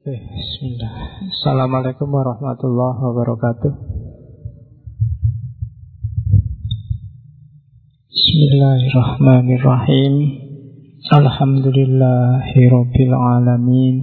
Bismillah. Assalamualaikum warahmatullahi wabarakatuh. Bismillahirrahmanirrahim. Alhamdulillahirabbil alamin.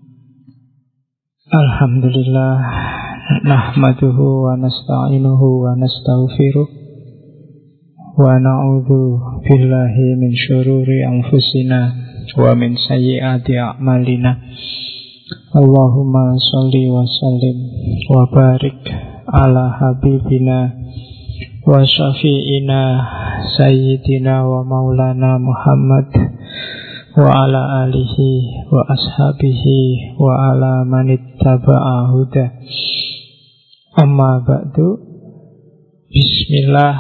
Alhamdulillah nahmaduhu wa nasta'inuhu wa nastaghfiruh wa na'udzu billahi min syururi anfusina wa min sayyiati a'malina. Allahumma sholli wa sallim wa barik ala habibina wa syafi'ina sayyidina wa maulana Muhammad wa ala alihi wa ashabihi wa ala manittaba'a huda. Amma ba'du. Bismillah.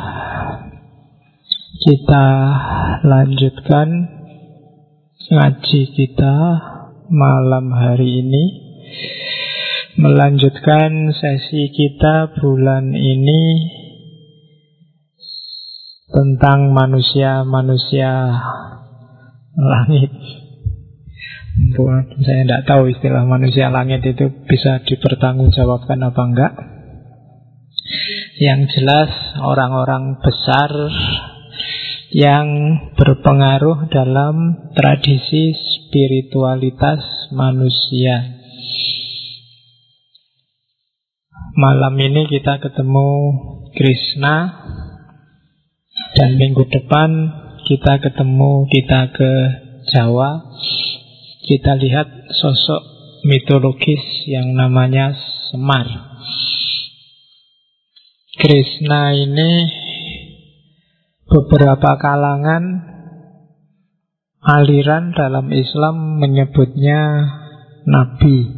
Kita lanjutkan ngaji kita malam hari ini, melanjutkan sesi kita bulan ini tentang manusia-manusia langit. Saya tidak tahu istilah manusia langit itu bisa dipertanggungjawabkan apa enggak. Yang jelas orang-orang besar yang berpengaruh dalam tradisi spiritualitas manusia. Malam ini kita ketemu Krishna, dan minggu depan kita ke Jawa. Kita lihat sosok mitologis yang namanya Semar. Krishna ini beberapa kalangan aliran dalam Islam menyebutnya Nabi.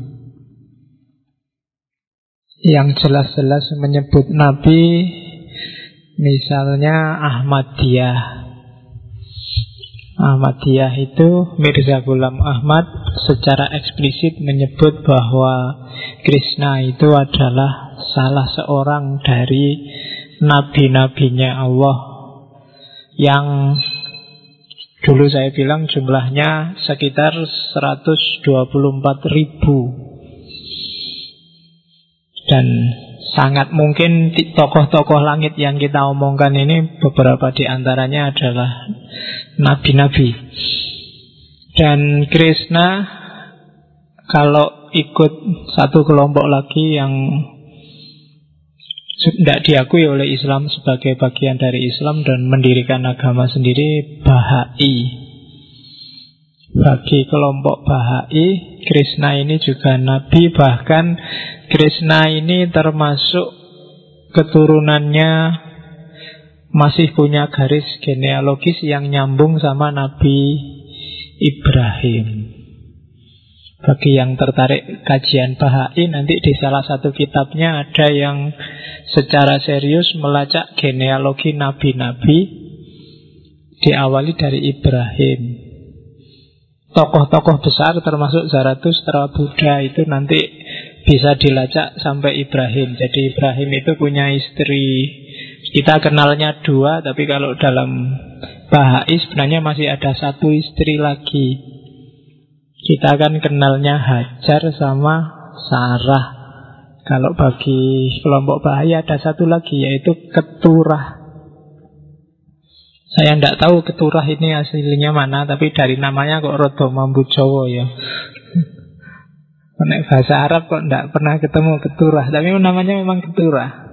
Yang jelas-jelas menyebut Nabi misalnya Ahmadiyah. Ahmadiyah itu Mirza Ghulam Ahmad secara eksplisit menyebut bahwa Krishna itu adalah salah seorang dari nabi-nabinya Allah, yang dulu saya bilang jumlahnya sekitar 124.000. Dan sangat mungkin tokoh-tokoh langit yang kita omongkan ini beberapa di antaranya adalah nabi-nabi. Dan Krishna kalau ikut satu kelompok lagi yang tidak diakui oleh Islam sebagai bagian dari Islam dan mendirikan agama sendiri, Bahai. Bagi kelompok Bahai, Krishna ini juga nabi. Bahkan Krishna ini termasuk keturunannya masih punya garis genealogis yang nyambung sama Nabi Ibrahim. Bagi yang tertarik kajian Bahai, nanti di salah satu kitabnya ada yang secara serius melacak genealogi nabi-nabi, diawali dari Ibrahim. Tokoh-tokoh besar termasuk Zarathustra, Buddha itu nanti bisa dilacak sampai Ibrahim. Jadi Ibrahim itu punya istri, kita kenalnya 2, tapi kalau dalam Bahai sebenarnya masih ada 1 istri lagi. Kita kan kenalnya Hajar sama Sarah. Kalau bagi kelompok Bahai ada 1 lagi, yaitu Keturah. Saya tidak tahu Keturah ini aslinya mana, tapi dari namanya kok rodo mambu Jawa ya. Nek bahasa Arab kok tidak pernah ketemu Keturah, tapi namanya memang Keturah.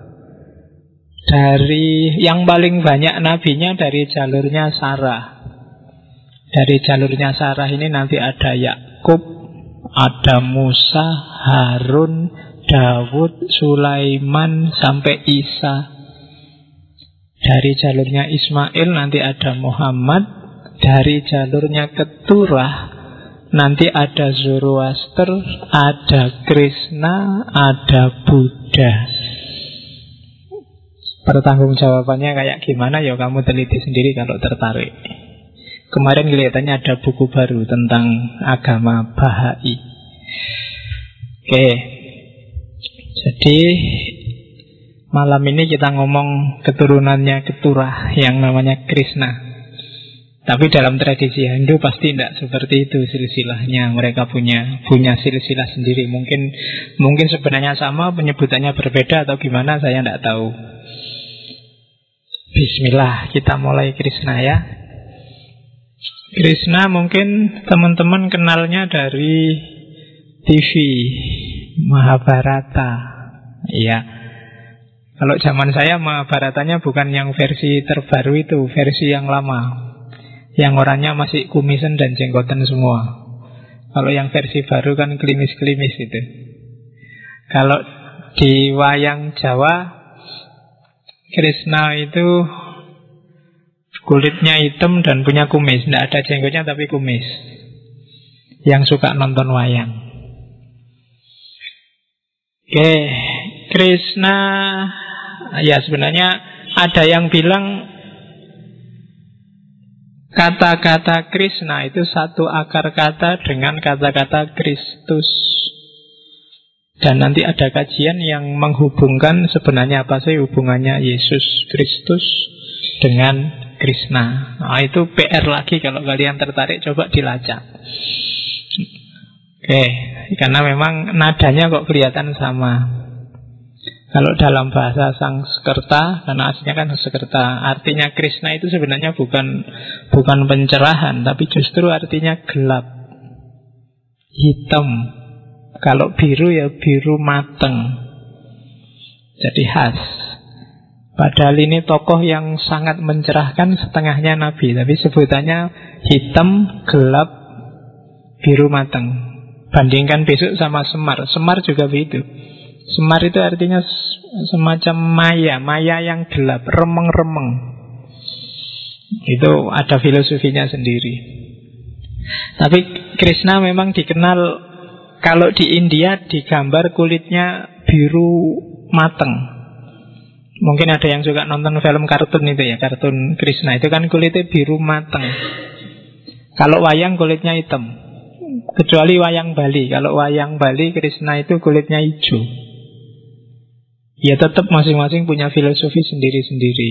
Dari yang paling banyak nabinya dari jalurnya Sarah. Dari jalurnya Sarah ini nanti ada Yakub, ada Musa, Harun, Dawud, Sulaiman, sampai Isa. Dari jalurnya Ismail nanti ada Muhammad. Dari jalurnya Keturah nanti ada Zoroaster, ada Krishna, ada Buddha. Pertanggungjawabannya kayak gimana ya kamu teliti sendiri kalau tertarik. Kemarin kelihatannya ada buku baru tentang agama Bahai. Oke. Jadi malam ini kita ngomong keturunannya Keturah yang namanya Krishna. Tapi dalam tradisi Hindu pasti tidak seperti itu silsilahnya. Mereka punya silsilah sendiri. Mungkin sebenarnya sama, penyebutannya berbeda atau gimana, saya tidak tahu. Bismillah, kita mulai Krishna ya. Krishna mungkin teman-teman kenalnya dari TV Mahabharata. Iya. Kalau zaman saya Mahabharatanya bukan yang versi terbaru itu, versi yang lama. Yang orangnya masih kumisan dan jenggotan semua. Kalau yang versi baru kan klimis-klimis itu. Kalau di wayang Jawa, Krishna itu kulitnya hitam dan punya kumis. Tidak ada jenggotnya tapi kumis. Yang suka nonton wayang. Oke, Krishna, ya sebenarnya ada yang bilang kata-kata Krishna itu satu akar kata dengan kata-kata Kristus. Dan nanti ada kajian yang menghubungkan sebenarnya apa sih hubungannya Yesus Kristus dengan Krishna. Nah, itu PR lagi kalau kalian tertarik, coba dilacak. Oke, karena memang nadanya kok kelihatan sama. Kalau dalam bahasa Sanskerta, karena aslinya kan Sanskerta, artinya Krishna itu sebenarnya bukan pencerahan, tapi justru artinya gelap, hitam. Kalau biru ya biru mateng. Jadi khas. Padahal ini tokoh yang sangat mencerahkan, setengahnya nabi, tapi sebutannya hitam, gelap, biru mateng. Bandingkan besok sama Semar. Semar juga begitu. Semar itu artinya semacam maya yang gelap, remeng-remeng. Itu ada filosofinya sendiri. Tapi Krishna memang dikenal, kalau di India digambar kulitnya biru mateng. Mungkin ada yang suka nonton film kartun itu ya, kartun Krishna itu kan kulitnya biru mateng. Kalau wayang kulitnya hitam. Kecuali wayang Bali. Kalau wayang Bali Krishna itu kulitnya hijau. Ya tetap masing-masing punya filosofi sendiri-sendiri.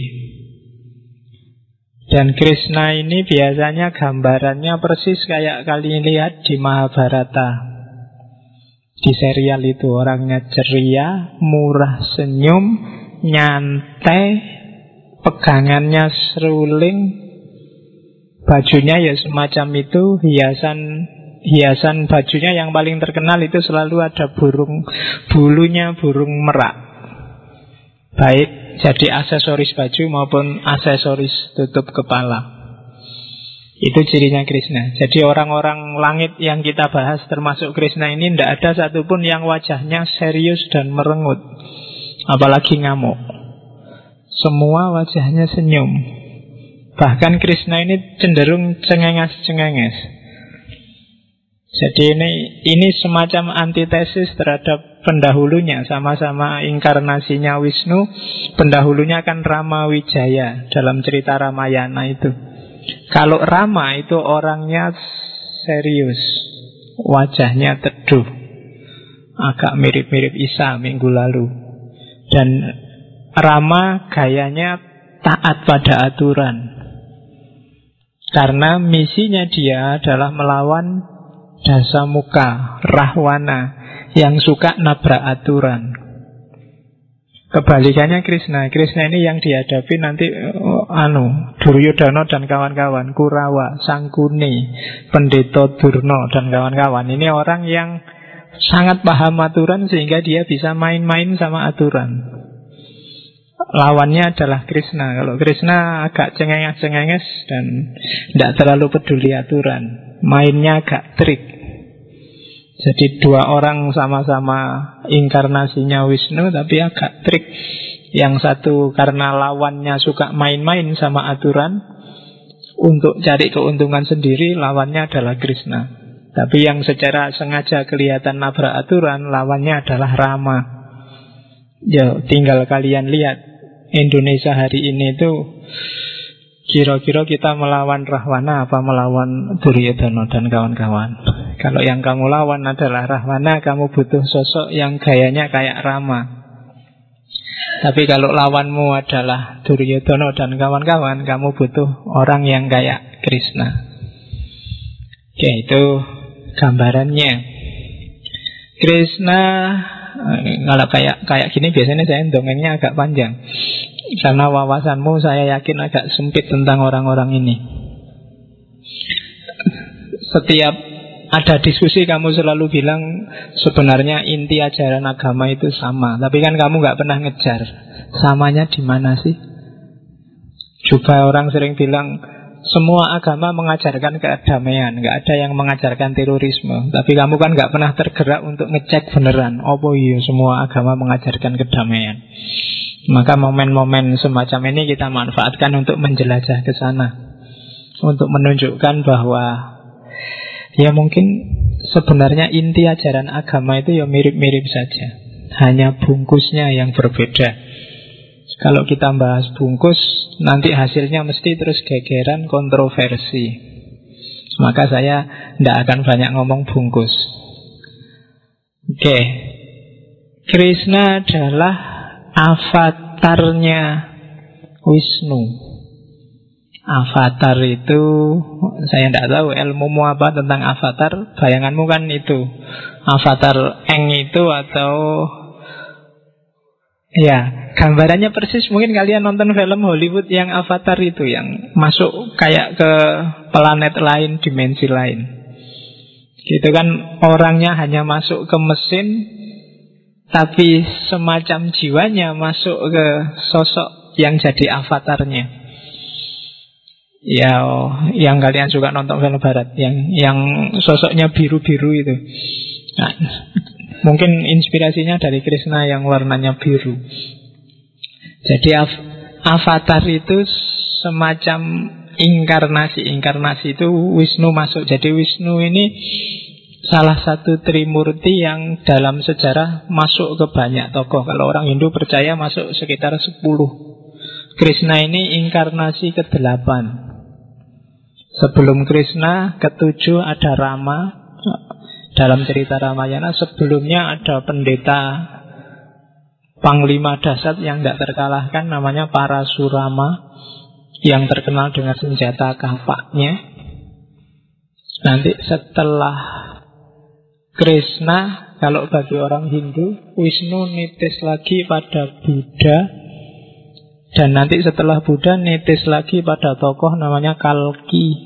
Dan Krishna ini biasanya gambarannya persis kayak kalian lihat di Mahabharata. Di serial itu orangnya ceria, murah senyum, nyantai, pegangannya seruling, bajunya ya semacam itu, hiasan bajunya yang paling terkenal itu selalu ada bulunya burung merak. Baik jadi aksesoris baju maupun aksesoris tutup kepala. Itu cirinya Krishna. Jadi orang-orang langit yang kita bahas termasuk Krishna ini tidak ada satupun yang wajahnya serius dan merengut, apalagi ngamuk. Semua wajahnya senyum. Bahkan Krishna ini cenderung cengenges-cengenges. Jadi ini semacam antitesis terhadap pendahulunya. Sama-sama inkarnasinya Wisnu. Pendahulunya kan Rama Wijaya dalam cerita Ramayana itu. Kalau Rama itu orangnya serius, wajahnya teduh, agak mirip-mirip Isa minggu lalu. Dan Rama gayanya taat pada aturan, karena misinya dia adalah melawan Dasamuka, Rahwana, yang suka nabrak aturan. Kebalikannya Krishna. Krishna ini yang dihadapi nanti Duryodhana dan kawan-kawan, Kurawa, Sangkuni, Pendeta Durna dan kawan-kawan. Ini orang yang sangat paham aturan sehingga dia bisa main-main sama aturan. Lawannya adalah Krishna. Kalau Krishna agak cengenges-cengenges dan tidak terlalu peduli aturan, mainnya agak trik. Jadi dua orang sama-sama inkarnasinya Wisnu tapi agak trik. Yang satu karena lawannya suka main-main sama aturan, untuk cari keuntungan sendiri, lawannya adalah Krishna. Tapi yang secara sengaja kelihatan nabrak aturan, lawannya adalah Rama. Ya tinggal kalian lihat Indonesia hari ini itu, kira-kira kita melawan Rahwana apa melawan Duryodhana dan kawan-kawan. Kalau yang kamu lawan adalah Rahwana, kamu butuh sosok yang gayanya kayak Rama. Tapi kalau lawanmu adalah Duryodhana dan kawan-kawan, kamu butuh orang yang kayak Krishna. Oke, itu gambarannya. Krishna, kalau kayak gini biasanya saya dongengnya agak panjang, karena wawasanmu saya yakin agak sempit tentang orang-orang ini. Setiap ada diskusi kamu selalu bilang sebenarnya inti ajaran agama itu sama, tapi kan kamu nggak pernah ngejar samanya di mana sih. Juga orang sering bilang semua agama mengajarkan kedamaian, nggak ada yang mengajarkan terorisme. Tapi kamu kan nggak pernah tergerak untuk ngecek beneran, oh iya semua agama mengajarkan kedamaian. Maka momen-momen semacam ini kita manfaatkan untuk menjelajah ke sana, untuk menunjukkan bahwa ya mungkin sebenarnya inti ajaran agama itu ya mirip-mirip saja, hanya bungkusnya yang berbeda. Kalau kita bahas bungkus, nanti hasilnya mesti terus gegeran, kontroversi. Maka saya tidak akan banyak ngomong bungkus. Oke, Krishna adalah avatarnya Wisnu. Avatar itu, saya tidak tahu ilmumu apa tentang avatar. Bayanganmu kan itu avatar Eng itu, atau ya gambarannya persis. Mungkin kalian nonton film Hollywood yang Avatar itu, yang masuk kayak ke planet lain, dimensi lain. Gitu kan, orangnya hanya masuk ke mesin, tapi semacam jiwanya masuk ke sosok yang jadi avatarnya. Ya, yang kalian suka nonton film barat, yang sosoknya biru-biru itu. Nah, mungkin inspirasinya dari Krishna yang warnanya biru. Jadi avatar itu semacam inkarnasi. Inkarnasi itu Wisnu masuk. Jadi Wisnu ini salah satu Trimurti yang dalam sejarah masuk ke banyak tokoh. Kalau orang Hindu percaya masuk sekitar 10. Krishna ini inkarnasi ke-8. Sebelum Krishna, ke-7 ada Rama. Dalam cerita Ramayana sebelumnya ada pendeta Panglima Dasar yang tidak terkalahkan, namanya Parasurama, yang terkenal dengan senjata kapaknya. Nanti setelah Krishna, kalau bagi orang Hindu, Wisnu nitis lagi pada Buddha. Dan nanti setelah Buddha nitis lagi pada tokoh namanya Kalki.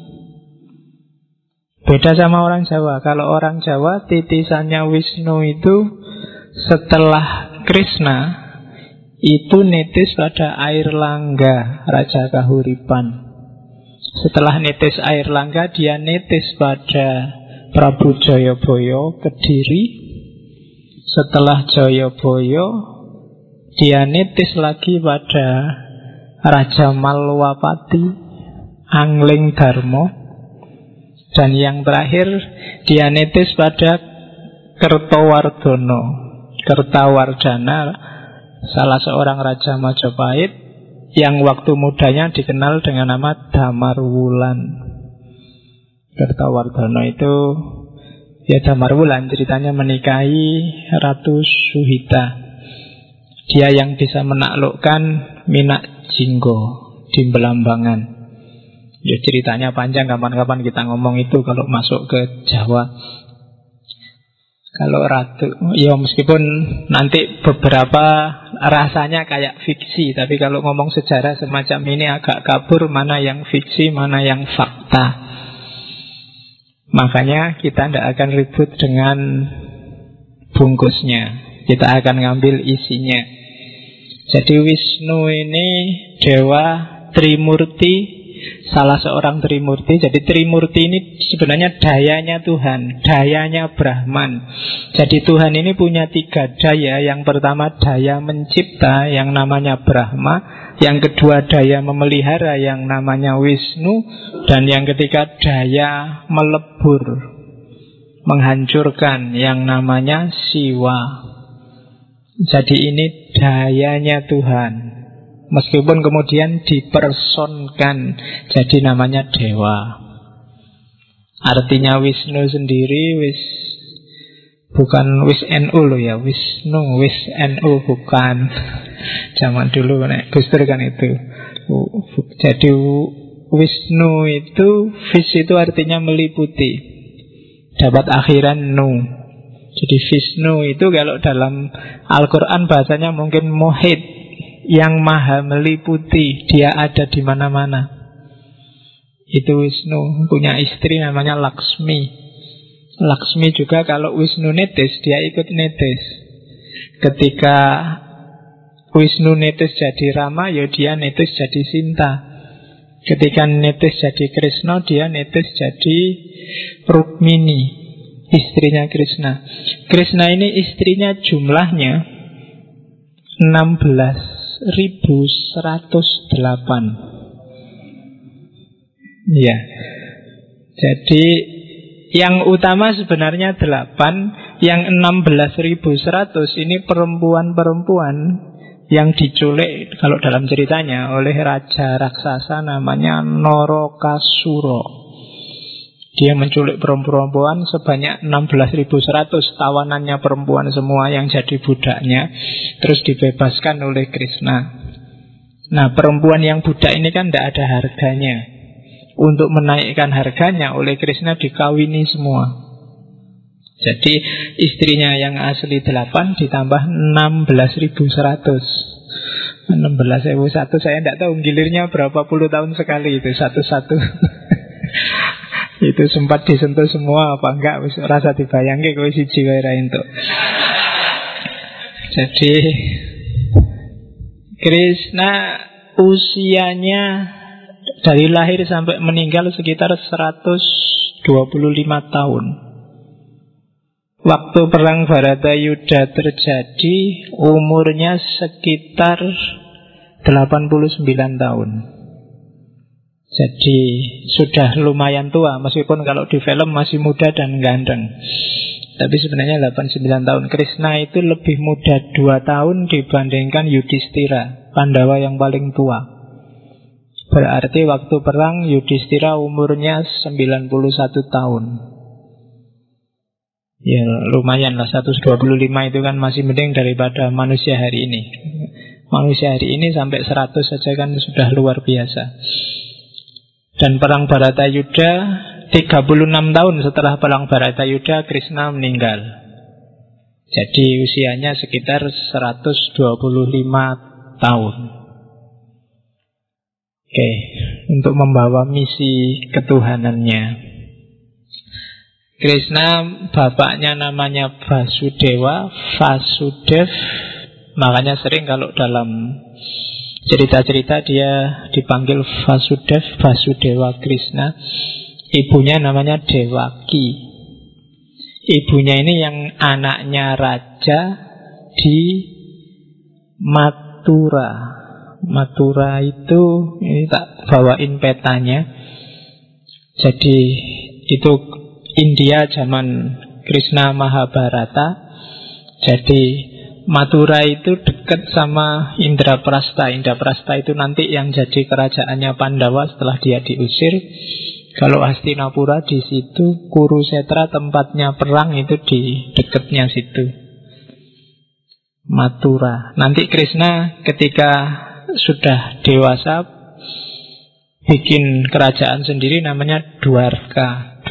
Beda sama orang Jawa. Kalau orang Jawa titisannya Wisnu itu setelah Krishna itu nitis pada Airlangga, Raja Kahuripan. Setelah nitis Airlangga, dia nitis pada Prabu Jayabaya Kediri. Setelah Jayabaya, dia nitis lagi pada Raja Malwapati, Angling Darmo. Dan yang terakhir, dia nitis pada Kertawardhana, Kertawardhana, salah seorang Raja Majapahit yang waktu mudanya dikenal dengan nama Damarwulan. Kertawardhana itu ya Damarwulan, ceritanya menikahi Ratu Suhita. Dia yang bisa menaklukkan Minak Jinggo di Belambangan. Ya ceritanya panjang, kapan-kapan kita ngomong itu kalau masuk ke Jawa. Kalau ratu, ya meskipun nanti beberapa rasanya kayak fiksi, tapi kalau ngomong sejarah semacam ini agak kabur mana yang fiksi, mana yang fakta. Makanya kita tidak akan ribut dengan bungkusnya, kita akan ngambil isinya. Jadi Wisnu ini dewa Trimurti, salah seorang Trimurti. Jadi Trimurti ini sebenarnya dayanya Tuhan, dayanya Brahman. Jadi Tuhan ini punya 3 daya. Yang pertama daya mencipta yang namanya Brahma. Yang kedua daya memelihara yang namanya Wisnu. Dan yang ketiga daya melebur, menghancurkan yang namanya Siwa. Jadi ini dayanya Tuhan, meskipun kemudian dipersonkan jadi namanya dewa. Artinya Wisnu sendiri Bukan Wisnu loh ya, Wisnu bukan. Zaman dulu nek Gus Dur kan itu. Jadi Wisnu itu, Vis itu artinya meliputi, dapat akhiran nu. Jadi Visnu itu kalau dalam Al-Quran bahasanya mungkin Muhit, yang maha meliputi, dia ada di mana-mana. Itu Wisnu. Punya istri namanya Laksmi. Laksmi juga kalau Wisnu netes, dia ikut netes. Ketika Wisnu netes jadi Rama, ya dia netes jadi Sinta. Ketika netes jadi Krishna, dia netes jadi Rukmini, istrinya Krishna. Krishna ini istrinya jumlahnya 16.108. Ya. Jadi yang utama sebenarnya 8, yang 16.100 ini perempuan-perempuan yang diculik kalau dalam ceritanya oleh raja raksasa namanya Narakasura. Dia menculik perempuan sebanyak 16.100, tawanannya perempuan semua yang jadi budaknya, terus dibebaskan oleh Krishna. Nah, perempuan yang budak ini kan tidak ada harganya. Untuk menaikkan harganya oleh Krishna dikawini semua. Jadi istrinya yang asli 8 ditambah 16.100. 16.001 saya tidak tahu gilirnya berapa puluh tahun sekali itu satu-satu. Itu sempat disentuh semua apa enggak, rasa dibayangke kowe siji wae ra entuk. Jadi Krishna usianya dari lahir sampai meninggal sekitar 125 tahun. Waktu perang Bharatayuddha terjadi, umurnya sekitar 89 tahun. Jadi sudah lumayan tua, meskipun kalau di film masih muda dan ganteng. Tapi sebenarnya 89 tahun. Krishna itu lebih muda 2 tahun dibandingkan Yudhistira, Pandawa yang paling tua. Berarti waktu perang Yudhistira umurnya 91 tahun. Ya lumayan lah, 125 itu kan masih mending daripada manusia hari ini. Manusia hari ini sampai 100 saja kan sudah luar biasa. Dan perang Bharatayuddha 36 tahun setelah perang Bharatayuddha Krishna meninggal. Jadi usianya sekitar 125 tahun. Oke, untuk membawa misi ketuhanannya. Krishna bapaknya namanya Vasudewa, Vasudev. Makanya sering kalau dalam cerita-cerita dia dipanggil Vasudev, Vasudewa Krishna. Ibunya namanya Devaki. Ibunya ini yang anaknya raja di Mathura. Mathura itu, ini tak bawain petanya. Jadi itu India zaman Krishna Mahabharata. Jadi Mathura itu dekat sama Indraprastha. Indraprastha itu nanti yang jadi kerajaannya Pandawa setelah dia diusir. Kalau Hastinapura di situ, Kurusetra tempatnya perang itu di dekatnya situ. Mathura. Nanti Krishna ketika sudah dewasa bikin kerajaan sendiri namanya Dwarka.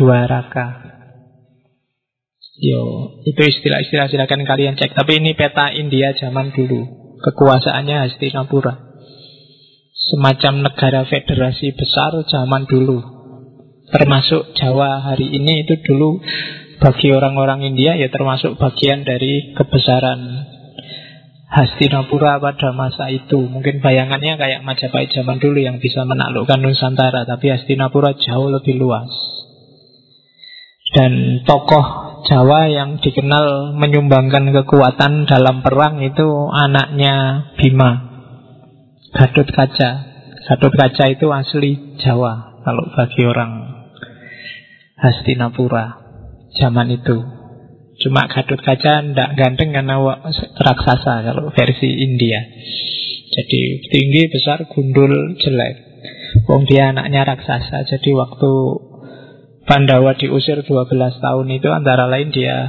Yo, itu istilah-istilah silakan kalian cek. Tapi ini peta India zaman dulu. Kekuasaannya Hastinapura. Semacam negara federasi besar zaman dulu. Termasuk Jawa hari ini itu dulu bagi orang-orang India ya termasuk bagian dari kebesaran Hastinapura pada masa itu. Mungkin bayangannya kayak Majapahit zaman dulu yang bisa menaklukkan Nusantara. Tapi Hastinapura jauh lebih luas. Dan tokoh Jawa yang dikenal menyumbangkan kekuatan dalam perang itu anaknya Bima, Gatotkaca. Gatotkaca itu asli Jawa kalau bagi orang Hastinapura zaman itu. Cuma Gatotkaca tidak ganteng karena raksasa kalau versi India. Jadi tinggi, besar, gundul, jelek. Wong dia anaknya raksasa. Jadi waktu Pandawa diusir 12 tahun itu antara lain dia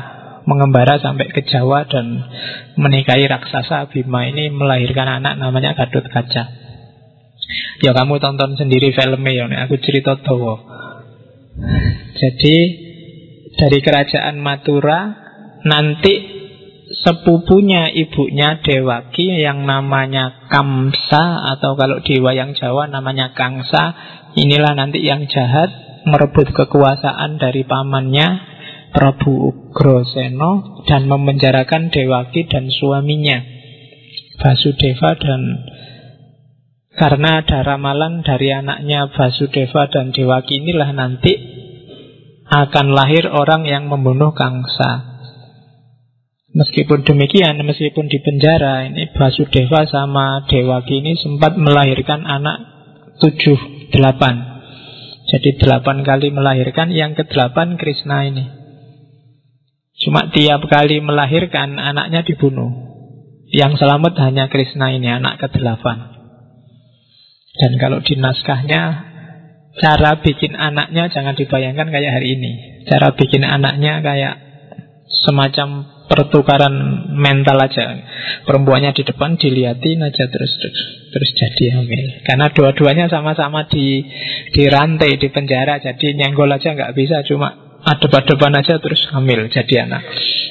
mengembara sampai ke Jawa dan menikahi raksasa Bima. Ini melahirkan anak namanya Gatotkaca. Ya kamu tonton sendiri filmnya ya, aku cerita tahu. Jadi dari kerajaan Mathura nanti sepupunya ibunya Dewaki yang namanya Kamsa, atau kalau di wayang Jawa namanya Kangsa, inilah nanti yang jahat merebut kekuasaan dari pamannya Prabu Ugrasena dan memenjarakan Dewaki dan suaminya Basudeva. Dan karena ada ramalan dari anaknya Basudeva dan Dewaki inilah nanti akan lahir orang yang membunuh Kangsa. Meskipun demikian, meskipun di penjara, ini Basudeva sama Dewaki ini sempat melahirkan anak 7, 8. Jadi 8 kali melahirkan, yang ke-8 Krishna ini. Cuma tiap kali melahirkan anaknya dibunuh. Yang selamat hanya Krishna ini, anak ke-8. Dan kalau di naskahnya, cara bikin anaknya jangan dibayangkan kayak hari ini. Cara bikin anaknya kayak semacam pertukaran mental aja. Perempuannya di depan, diliatin aja terus jadi hamil. Karena dua-duanya sama-sama dirantai di penjara, jadi nyenggol aja nggak bisa, cuma adep-adepan aja terus hamil jadi anak.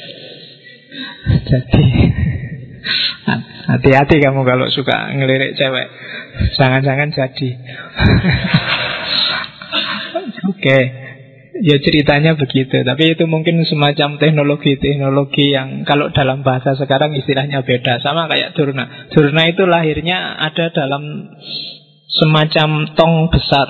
Jadi hati-hati kamu kalau suka ngelirik cewek, jangan-jangan jadi. Oke. Ya ceritanya begitu. Tapi itu mungkin semacam teknologi yang kalau dalam bahasa sekarang istilahnya beda. Sama kayak Durna. Durna itu lahirnya ada dalam semacam tong besar.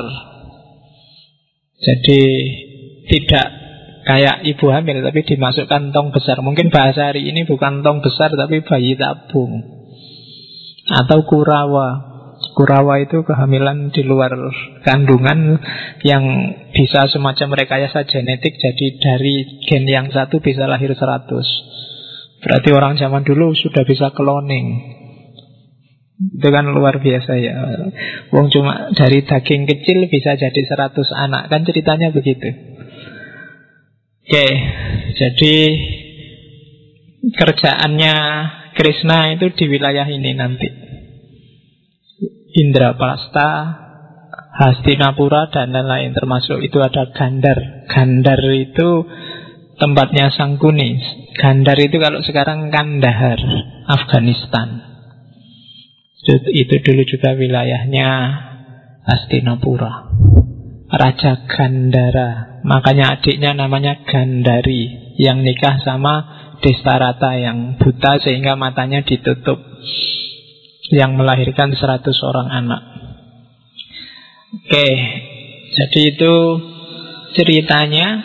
Jadi tidak kayak ibu hamil, tapi dimasukkan tong besar. Mungkin bahasa hari ini bukan tong besar, tapi bayi tabung atau kurawa. Kurawa itu kehamilan di luar kandungan yang bisa semacam rekayasa genetik. Jadi dari gen yang satu bisa lahir 100. Berarti orang zaman dulu sudah bisa cloning. Itu kan luar biasa ya. Wong cuma dari daging kecil bisa jadi 100 anak. Kan ceritanya begitu. Oke, jadi kerjaannya Krishna itu di wilayah ini nanti. Indraprastha, Hastinapura, dan lain-lain. Termasuk itu ada Gandhar. Gandhar itu tempatnya Sangkuni. Gandhar itu kalau sekarang Kandahar, Afghanistan. Itu dulu juga wilayahnya Hastinapura. Raja Gandhara. Makanya adiknya namanya Gandhari, yang nikah sama Destarata yang buta sehingga matanya ditutup, yang melahirkan 100 orang anak. Oke, jadi itu ceritanya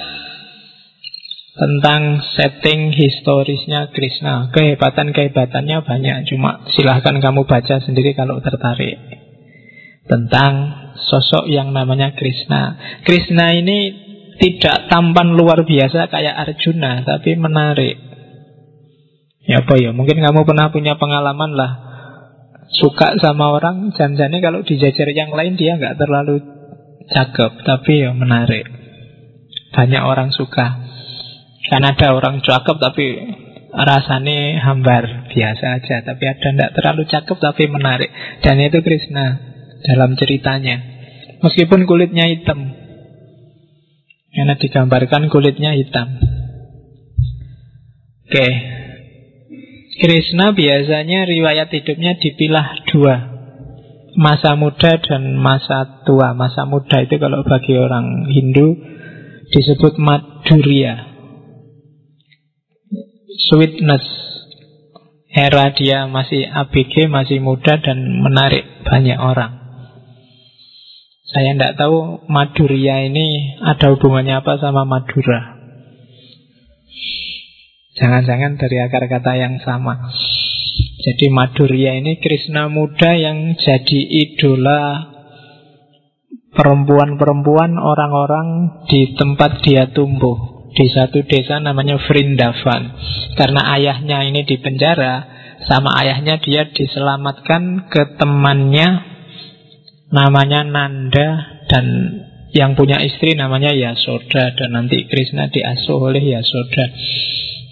tentang setting historisnya Krishna. Kehebatan-kehebatannya banyak, cuma silahkan kamu baca sendiri kalau tertarik tentang sosok yang namanya Krishna. Krishna ini tidak tampan luar biasa kayak Arjuna, tapi menarik. Ya apa ya, mungkin kamu pernah punya pengalaman lah, suka sama orang, janjane kalau dijajar yang lain dia nggak terlalu cakep, tapi ya menarik. Banyak orang suka. Kan ada orang cakep tapi rasanya hambar, biasa aja. Tapi ada nggak terlalu cakep tapi menarik. Dan itu Krishna dalam ceritanya. Meskipun kulitnya hitam, karena digambarkan kulitnya hitam. Oke. Krishna biasanya riwayat hidupnya dipilah 2, masa muda dan masa tua. Masa muda itu kalau bagi orang Hindu disebut Madhurya, sweetness. Era dia masih ABG, masih muda dan menarik banyak orang. Saya tidak tahu Madhurya ini ada hubungannya apa sama Madura. Jangan-jangan dari akar kata yang sama. Jadi Madhurya ini Krishna muda yang jadi idola perempuan-perempuan, orang-orang di tempat dia tumbuh, di satu desa namanya Vrindavan. Karena ayahnya ini di penjara, sama ayahnya dia diselamatkan ke temannya namanya Nanda, dan yang punya istri namanya Yasoda. Dan nanti Krishna diasuh oleh Yasoda.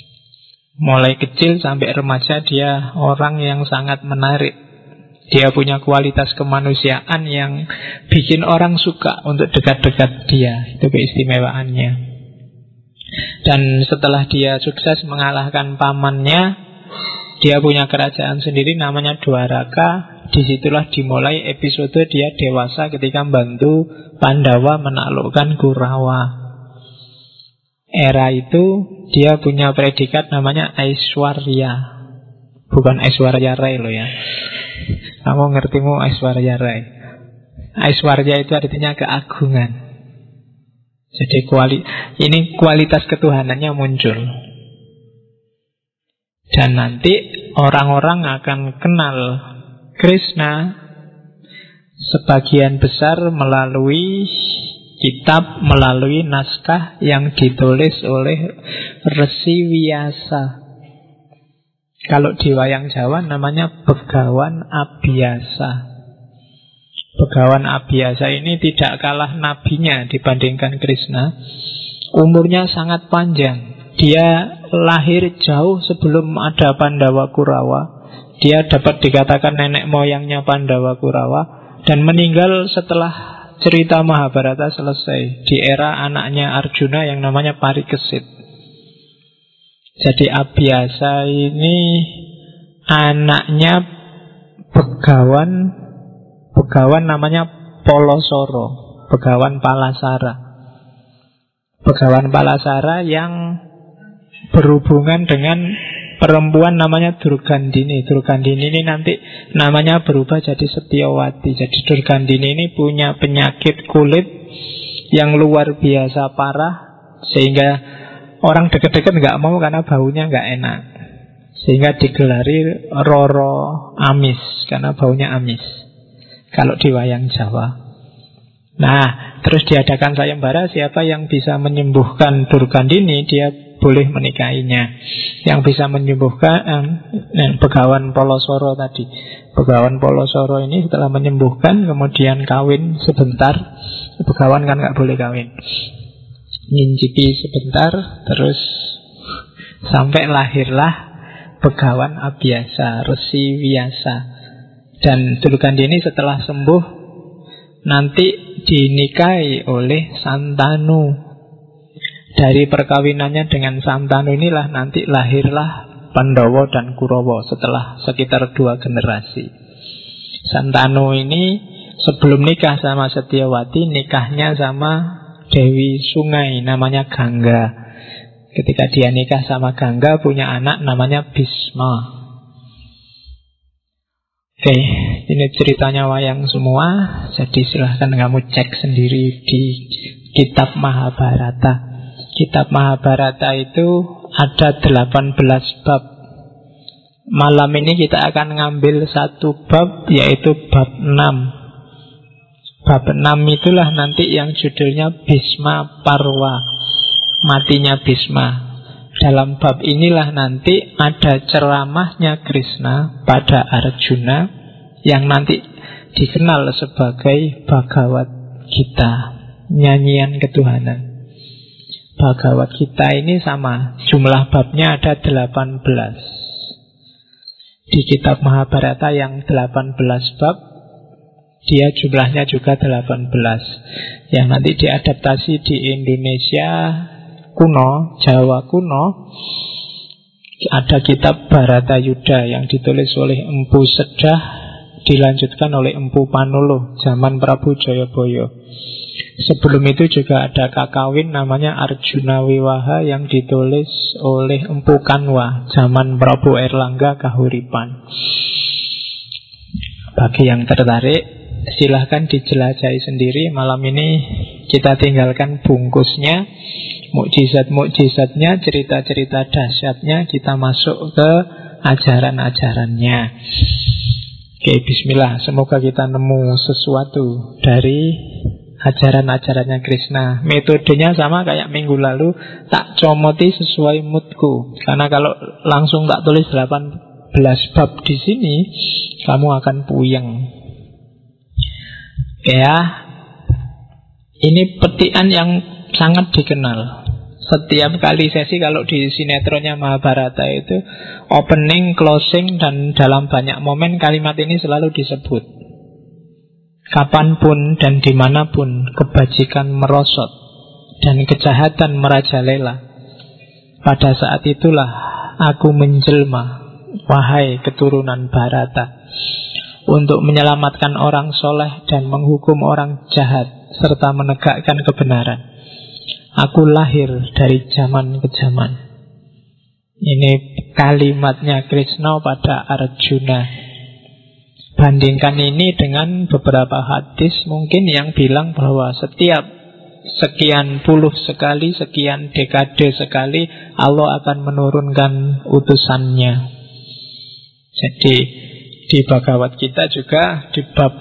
Mulai kecil sampai remaja dia orang yang sangat menarik. Dia punya kualitas kemanusiaan yang bikin orang suka untuk dekat-dekat dia. Itu keistimewaannya. Dan setelah dia sukses mengalahkan pamannya, dia punya kerajaan sendiri namanya Dwaraka. Disitulah dimulai episode dia dewasa ketika membantu Pandawa menaklukkan Kurawa. Era itu dia punya predikat namanya Aishwarya. Bukan Aishwarya Rai loh ya. Kamu ngertimu Aishwarya Rai. Aishwarya itu artinya keagungan. Jadi ini kualitas ketuhanannya muncul. Dan nanti orang-orang akan kenal Krishna sebagian besar melalui kitab, melalui naskah yang ditulis oleh Resi Vyasa. Kalau di wayang Jawa namanya Begawan Abhyasa. Begawan Abhyasa ini tidak kalah nabinya dibandingkan Krishna. Umurnya sangat panjang. Dia lahir jauh sebelum ada Pandawa Kurawa. Dia dapat dikatakan nenek moyangnya Pandawa Kurawa. Dan meninggal setelah cerita Mahabharata selesai, di era anaknya Arjuna yang namanya Parikesit. Jadi Abhyasa ini anaknya Begawan namanya Polosoro, Begawan Palasara. Begawan Palasara yang berhubungan dengan perempuan namanya Durgandini. Durgandini ini nanti namanya berubah jadi Setyawati. Jadi Durgandini ini punya penyakit kulit yang luar biasa parah, sehingga orang deket-deket nggak mau karena baunya nggak enak. Sehingga digelari Roro Amis, karena baunya amis kalau di wayang Jawa. Nah, terus diadakan sayembara, siapa yang bisa menyembuhkan Durgandini, dia boleh menikahinya. Yang bisa menyembuhkan Begawan Polosoro tadi. Begawan Polosoro ini setelah menyembuhkan, kemudian kawin sebentar. Begawan kan nggak boleh kawin. Ngincipi sebentar, terus sampai lahirlah Begawan Abhyasa, Resi Vyasa. Dan Durgandini setelah sembuh nanti dinikahi oleh Santanu. Dari perkawinannya dengan Santanu inilah nanti lahirlah Pandawa dan Kurawa setelah sekitar 2 generasi. Santanu ini sebelum nikah sama Setyawati, nikahnya sama Dewi Sungai namanya Gangga. Ketika dia nikah sama Gangga, punya anak namanya Bhisma. Oke, ini ceritanya wayang semua. Jadi silahkan kamu cek sendiri di kitab Mahabharata. Kitab Mahabharata itu ada 18 bab. Malam ini kita akan ngambil satu bab, yaitu bab 6. Bab 6 itulah nanti yang judulnya Bhisma Parwa, matinya Bhisma. Dalam bab inilah nanti ada ceramahnya Krishna pada Arjuna yang nanti dikenal sebagai Bhagavad Gita, nyanyian ketuhanan. Bhagavad Gita ini sama, jumlah babnya ada 18. Di kitab Mahabharata yang 18 bab, dia jumlahnya juga 18. Yang nanti diadaptasi di Indonesia kuno, Jawa kuno, ada kitab Bharatayuda yang ditulis oleh Empu Sedah, dilanjutkan oleh Empu Panuluh zaman Prabu Jayabaya. Sebelum itu juga ada kakawin namanya Arjuna Wiwaha yang ditulis oleh Empu Kanwa zaman Prabu Erlangga Kahuripan. Bagi yang tertarik, silahkan dijelajahi sendiri. Malam ini kita tinggalkan bungkusnya, mukjizat-mukjizatnya, cerita-cerita dahsyatnya, kita masuk ke ajaran-ajarannya. Oke, bismillah. Semoga kita nemu sesuatu dari ajaran-ajarannya Krishna. Metodenya sama kayak minggu lalu, tak comoti sesuai moodku. Karena kalau langsung tak tulis 18 bab di sini, kamu akan puyeng. Ya, ini petikan yang sangat dikenal. Setiap kali sesi, kalau di sinetronnya Mahabharata itu opening, closing, dan dalam banyak momen kalimat ini selalu disebut. Kapanpun dan dimanapun kebajikan merosot dan kejahatan merajalela, pada saat itulah aku menjelma, wahai keturunan Bharata, untuk menyelamatkan orang soleh dan menghukum orang jahat serta menegakkan kebenaran. Aku lahir dari zaman ke zaman. Ini kalimatnya Krishna pada Arjuna. Bandingkan ini dengan beberapa hadis mungkin yang bilang bahwa setiap sekian puluh sekali, sekian dekade sekali Allah akan menurunkan utusannya. Jadi di Bhagavad Gita juga di bab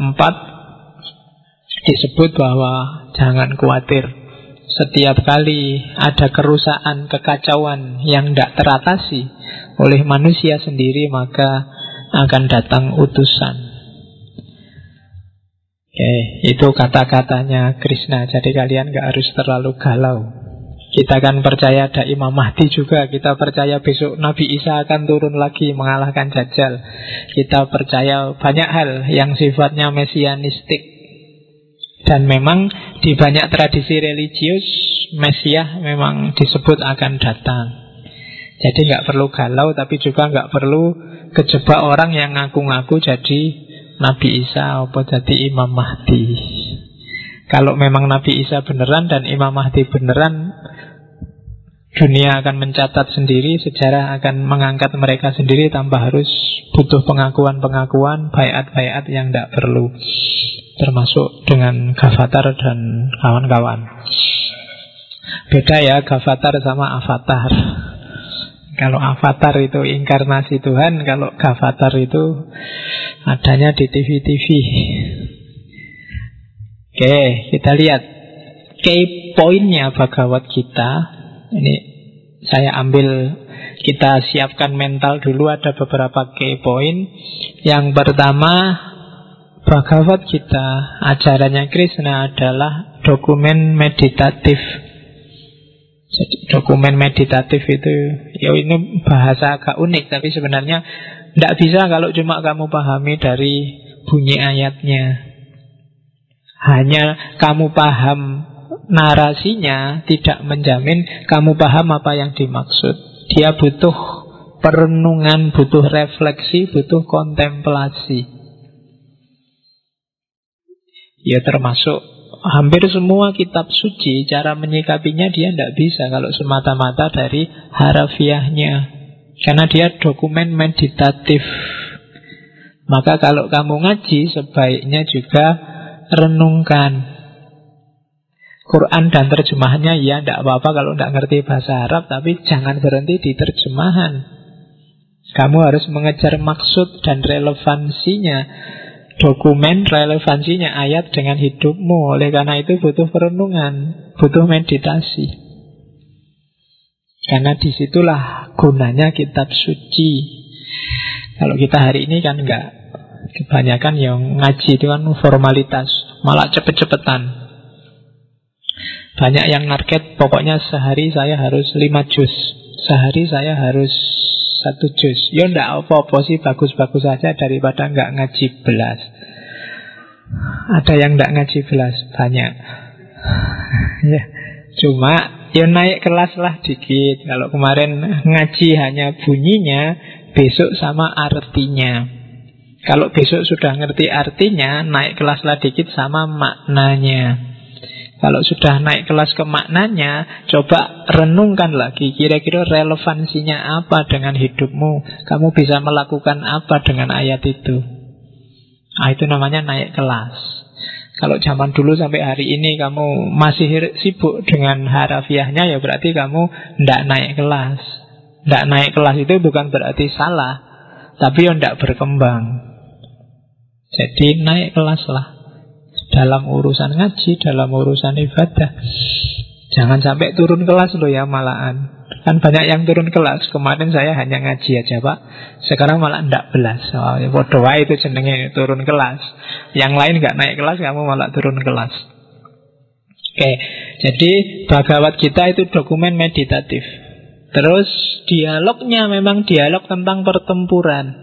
4 disebut bahwa jangan khawatir. Setiap kali ada kerusakan, kekacauan yang tidak teratasi oleh manusia sendiri, maka akan datang utusan. Oke, itu kata-katanya Krishna. Jadi kalian gak harus terlalu galau. Kita kan percaya ada Imam Mahdi juga. Kita percaya besok Nabi Isa akan turun lagi mengalahkan Dajjal. Kita percaya banyak hal yang sifatnya mesianistik. Dan memang di banyak tradisi religius Mesias memang disebut akan datang. Jadi nggak perlu galau, tapi juga nggak perlu kejebak orang yang ngaku-ngaku jadi Nabi Isa atau jadi Imam Mahdi. Kalau memang Nabi Isa beneran dan Imam Mahdi beneran, dunia akan mencatat sendiri, sejarah akan mengangkat mereka sendiri tanpa harus butuh pengakuan-pengakuan, baiat-baiat yang tidak perlu. Termasuk dengan Gavatar dan kawan-kawan. Beda ya Gavatar sama Avatar. Kalau Avatar itu inkarnasi Tuhan, kalau Gavatar itu adanya di TV-TV. Oke, kita lihat key point-nya Bhagavad Gita. Ini saya ambil, kita siapkan mental dulu, ada beberapa key point. Yang pertama, Bhagavad Gita, ajarannya Krishna adalah dokumen meditatif. Jadi dokumen meditatif itu, ya ini bahasa agak unik, tapi sebenarnya tidak bisa kalau cuma kamu pahami dari bunyi ayatnya. Hanya kamu paham narasinya tidak menjamin kamu paham apa yang dimaksud. Dia butuh perenungan, butuh refleksi, butuh kontemplasi. Ya termasuk hampir semua kitab suci, cara menyikapinya dia tidak bisa kalau semata-mata dari harafiahnya, karena dia dokumen meditatif. Maka kalau kamu ngaji, sebaiknya juga renungkan. Quran dan terjemahannya ya tidak apa-apa kalau tidak ngerti bahasa Arab, tapi jangan berhenti di terjemahan. Kamu harus mengejar maksud dan relevansinya dokumen, relevansinya ayat dengan hidupmu. Oleh karena itu butuh perenungan, butuh meditasi. Karena disitulah gunanya kitab suci. Kalau kita hari ini kan enggak. Kebanyakan yang ngaji itu kan formalitas, malah cepet-cepetan. Banyak yang target, pokoknya sehari saya harus 5 juz, sehari saya harus 1 juz. Ya enggak apa-apa sih, bagus-bagus saja daripada enggak ngaji belas. Ada yang enggak ngaji belas, banyak. Ya, cuma ya naik kelas lah dikit. Kalau kemarin ngaji hanya bunyinya, besok sama artinya. Kalau besok sudah ngerti artinya, naik kelas lah dikit sama maknanya. Kalau sudah naik kelas ke maknanya, coba renungkan lagi, kira-kira relevansinya apa dengan hidupmu. Kamu bisa melakukan apa dengan ayat itu. Itu namanya naik kelas. Kalau zaman dulu sampai hari ini kamu masih sibuk dengan harafiahnya, ya berarti kamu tidak naik kelas. Tidak naik kelas itu bukan berarti salah, tapi ya tidak berkembang. Jadi naik kelas lah dalam urusan ngaji, dalam urusan ibadah. Jangan sampai turun kelas loh ya malahan. Kan banyak yang turun kelas. Kemarin saya hanya ngaji aja Pak, sekarang malah ndak belas. Ya bodoh itu jenenge turun kelas. Yang lain nggak naik kelas, kamu malah turun kelas. Oke, jadi Bhagavad Gita itu dokumen meditatif. Terus dialognya memang dialog tentang pertempuran.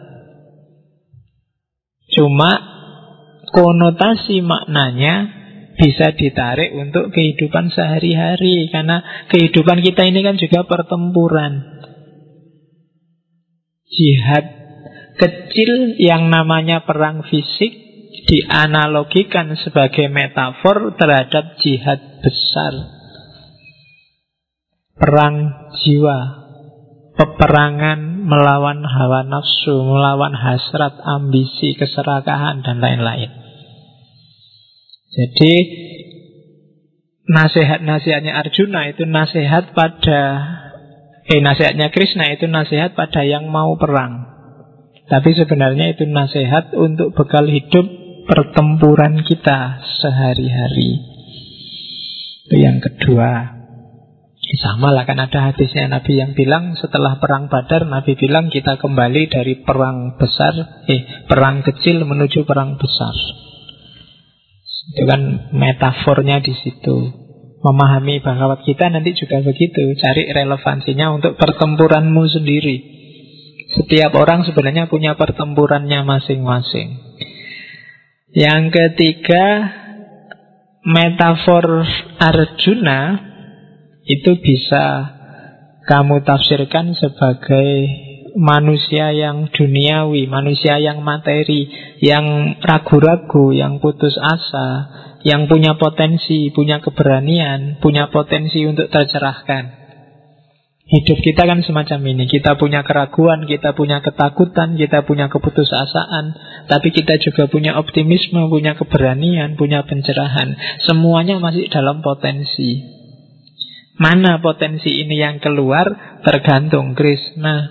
Cuma konotasi maknanya bisa ditarik untuk kehidupan sehari-hari. Karena kehidupan kita ini kan juga pertempuran. Jihad kecil yang namanya perang fisik dianalogikan sebagai metafor terhadap jihad besar, perang jiwa, peperangan melawan hawa nafsu, melawan hasrat, ambisi, keserakahan, dan lain-lain. Jadi nasihat-nasihatnya Arjuna itu nasihatnya Krishna itu nasihat pada yang mau perang. Tapi sebenarnya itu nasihat untuk bekal hidup pertempuran kita sehari-hari. Itu yang kedua. Sama lah, kan ada hadisnya Nabi yang bilang setelah perang Badar, Nabi bilang kita kembali dari perang kecil menuju perang besar. Itu kan metafornya di situ. Memahami Bhagavad Gita nanti juga begitu, cari relevansinya untuk pertempuranmu sendiri. Setiap orang sebenarnya punya pertempurannya masing-masing. Yang ketiga, metafor Arjuna itu bisa kamu tafsirkan sebagai manusia yang duniawi, manusia yang materi, yang ragu-ragu, yang putus asa, yang punya potensi, punya keberanian, punya potensi untuk tercerahkan. Hidup kita kan semacam ini. Kita punya keraguan, kita punya ketakutan, kita punya keputusasaan, tapi kita juga punya optimisme, punya keberanian, punya pencerahan. Semuanya masih dalam potensi. Mana potensi ini yang keluar? Tergantung Krishna.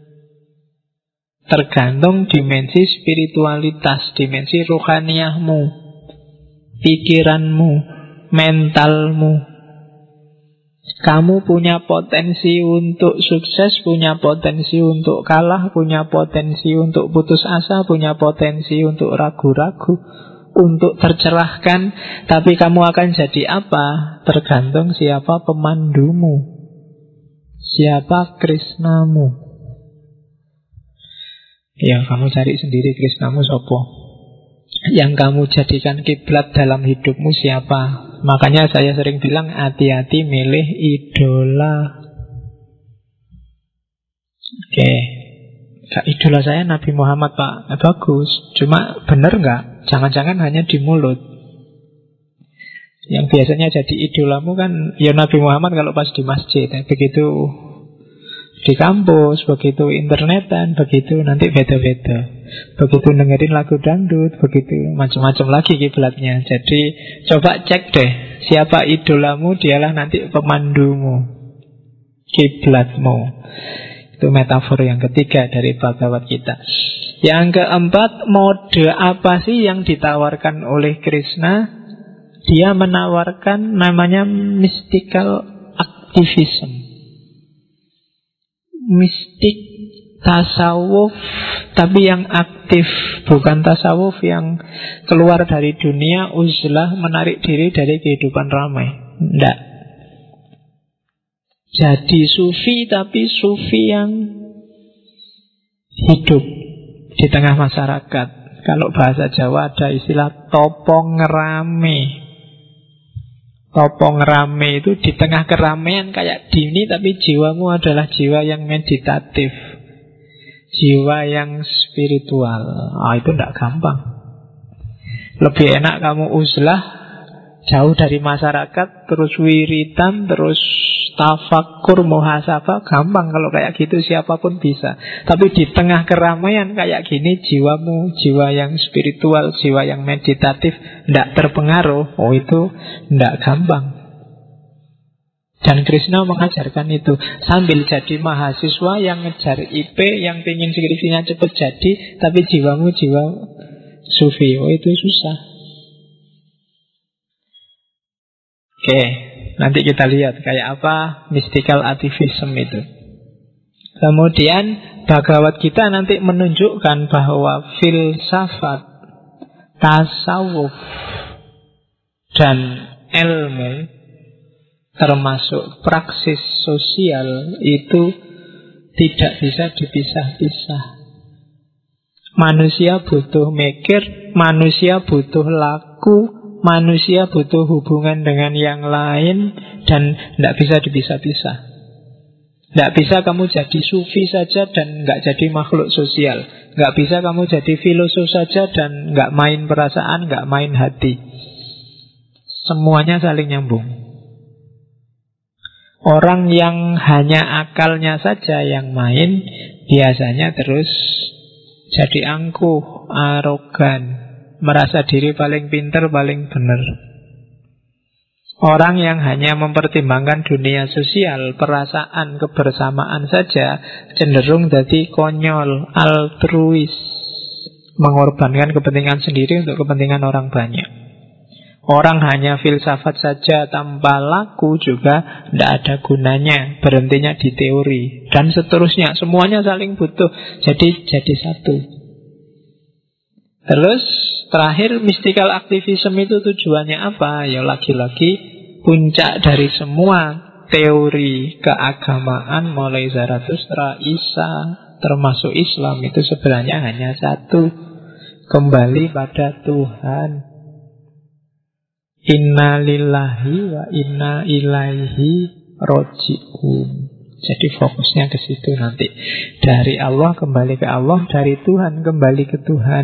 Tergantung dimensi spiritualitas, dimensi rohaniahmu, pikiranmu, mentalmu. Kamu punya potensi untuk sukses, punya potensi untuk kalah, punya potensi untuk putus asa, punya potensi untuk ragu-ragu, untuk tercerahkan. Tapi kamu akan jadi apa? Tergantung siapa pemandumu, siapa Krishnamu. Ya, kamu cari sendiri Krishnamu sopo. Yang kamu jadikan kiblat dalam hidupmu siapa? Makanya saya sering bilang hati-hati milih idola. Oke. Idola saya Nabi Muhammad, Pak. Bagus. Cuma benar nggak? Jangan-jangan hanya di mulut. Yang biasanya jadi idolamu kan ya Nabi Muhammad kalau pas di masjid. Begitu di kampus, begitu internetan, begitu nanti beda-beda. Begitu dengerin lagu dangdut, begitu macam-macam lagi kiblatnya. Jadi coba cek deh, siapa idolamu, dialah nanti pemandumu, kiblatmu. Itu metafor yang ketiga dari Bhagavad Gita. Yang keempat, mode apa sih yang ditawarkan oleh Krishna? Dia menawarkan namanya mystical activism. Mistik tasawuf, tapi yang aktif, bukan tasawuf yang keluar dari dunia uzlah, menarik diri dari kehidupan ramai. Tidak. Jadi sufi, tapi sufi yang hidup di tengah masyarakat. Kalau bahasa Jawa ada istilah topong rame. Topong rame itu di tengah keramaian kayak gini, tapi jiwamu adalah jiwa yang meditatif, jiwa yang spiritual. Itu tidak gampang. Lebih enak kamu uzlah, jauh dari masyarakat, terus wiritan, terus tafakur, muhasabah. Gampang kalau kayak gitu, siapapun bisa. Tapi di tengah keramaian kayak gini, jiwamu, jiwa yang spiritual, jiwa yang meditatif, tidak terpengaruh. Itu tidak gampang. Dan Krishna mengajarkan itu. Sambil jadi mahasiswa yang ngejar IP, yang ingin skripsinya cepat jadi, tapi jiwamu jiwa sufi. Itu susah. Oke, nanti kita lihat kayak apa mystical activism itu. Kemudian Bhagavad Gita nanti menunjukkan bahwa filsafat, tasawuf, dan ilmu, termasuk praksis sosial, itu tidak bisa dipisah-pisah. Manusia butuh mikir, manusia butuh laku, manusia butuh hubungan dengan yang lain, dan tidak bisa dipisah-pisah. Tidak bisa kamu jadi sufi saja dan nggak jadi makhluk sosial. Nggak bisa kamu jadi filosof saja dan nggak main perasaan, nggak main hati. Semuanya saling nyambung. Orang yang hanya akalnya saja yang main, biasanya terus jadi angkuh, arogan, merasa diri paling pintar, paling benar. Orang yang hanya mempertimbangkan dunia sosial, perasaan, kebersamaan saja, cenderung jadi konyol, altruis, mengorbankan kepentingan sendiri untuk kepentingan orang banyak. Orang hanya filsafat saja tanpa laku juga tidak ada gunanya, berhentinya di teori, dan seterusnya. Semuanya saling butuh, jadi satu. Terus terakhir, mystical activism itu tujuannya apa? Ya lagi-lagi puncak dari semua teori keagamaan mulai Zarathustra, Isa, termasuk Islam, itu sebenarnya hanya satu: kembali pada Tuhan. Inna lillahi wa inna ilaihi roji'un. Jadi fokusnya ke situ nanti. Dari Allah kembali ke Allah, dari Tuhan kembali ke Tuhan.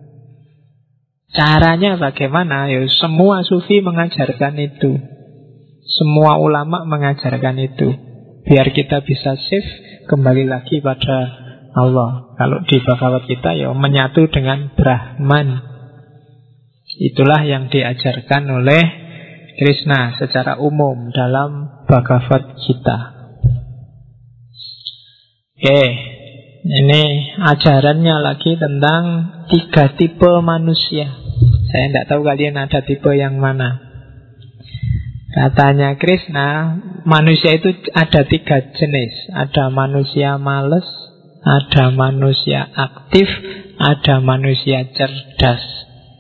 Caranya bagaimana? Ya, semua sufi mengajarkan itu. Semua ulama mengajarkan itu. Biar kita bisa safe, kembali lagi pada Allah. Kalau di Bhagavad Gita, ya menyatu dengan Brahman. Itulah yang diajarkan oleh Krishna secara umum dalam Bhagavad Gita. Oke, ini ajarannya lagi tentang 3 tipe manusia. Saya tidak tahu kalian ada tipe yang mana. Katanya Krishna, manusia itu ada 3 jenis. Ada manusia malas, ada manusia aktif, ada manusia cerdas.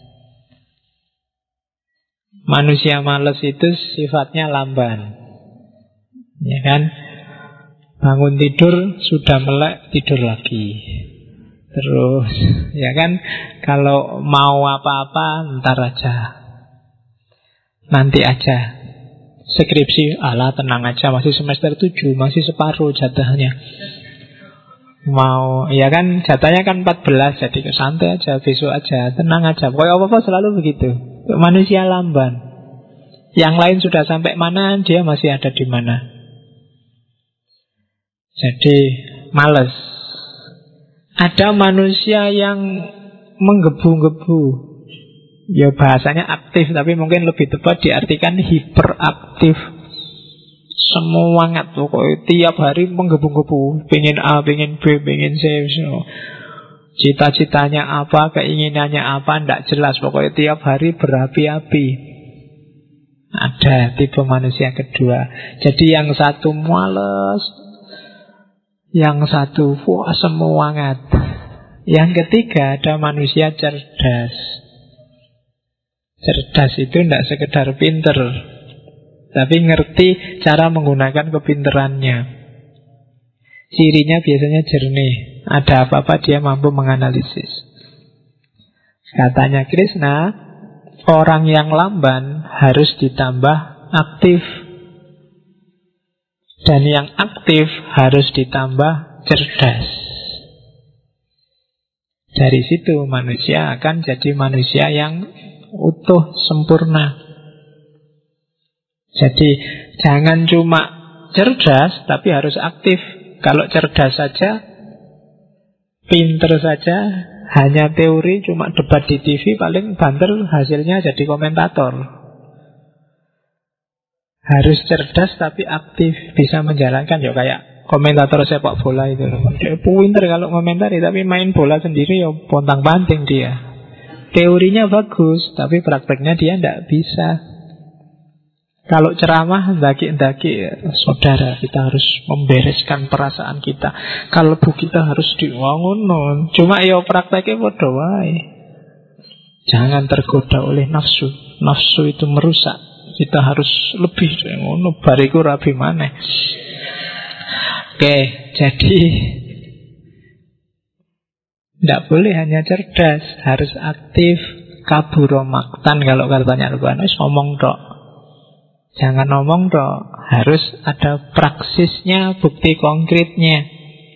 Manusia malas itu sifatnya lamban, ya kan? Bangun tidur, sudah melek, tidur lagi. Terus, ya kan? Kalau mau apa-apa, ntar aja, nanti aja. Skripsi, alah tenang aja, masih semester 7, masih separuh jatahnya. Mau, ya kan, jatahnya kan 14, jadi santai aja, besok aja, tenang aja. Pokoknya apa-apa selalu begitu. Manusia lamban. Yang lain sudah sampai mana, dia masih ada di mana. Jadi malas. Ada manusia yang menggebu-gebu. Ya bahasanya aktif, tapi mungkin lebih tepat diartikan hiperaktif. Semangat pokoknya, tiap hari menggebu-gebu, pengen A, pengen B, pengen C. Cita-citanya apa, keinginannya apa, tidak jelas. Pokoknya tiap hari berapi-api. Ada tipe manusia kedua. Jadi yang satu malas, yang satu wah semangat. Yang ketiga ada manusia cerdas. Cerdas itu tidak sekedar pinter, tapi ngerti cara menggunakan kepinterannya. Cirinya biasanya jernih. Ada apa-apa dia mampu menganalisis. Katanya Krishna, orang yang lamban harus ditambah aktif, dan yang aktif harus ditambah cerdas. Dari situ manusia akan jadi manusia yang utuh, sempurna. Jadi jangan cuma cerdas, tapi harus aktif. Kalau cerdas saja, pinter saja, hanya teori, cuma debat di TV, paling banter hasilnya jadi komentator. Harus cerdas tapi aktif, bisa menjalankan. Ya kayak komentator sepak bola itu. Dia pinter kalau komentari, tapi main bola sendiri ya pontang-panting dia. Teorinya bagus, tapi prakteknya dia tidak bisa. Kalau ceramah ndaki-ndaki, saudara, kita harus membereskan perasaan kita. Kalbu kita harus diwangun. Cuma ya prakteknya bodoh wae. Jangan tergoda oleh nafsu. Nafsu itu merusak. kita harus lebih ngono bariku rabi maneh. Oke, jadi tidak boleh hanya cerdas, harus aktif. Kaburo maktan kalau katanya Al-Quran, ngomong tok. Jangan ngomong tok, harus ada praksisnya, bukti konkretnya.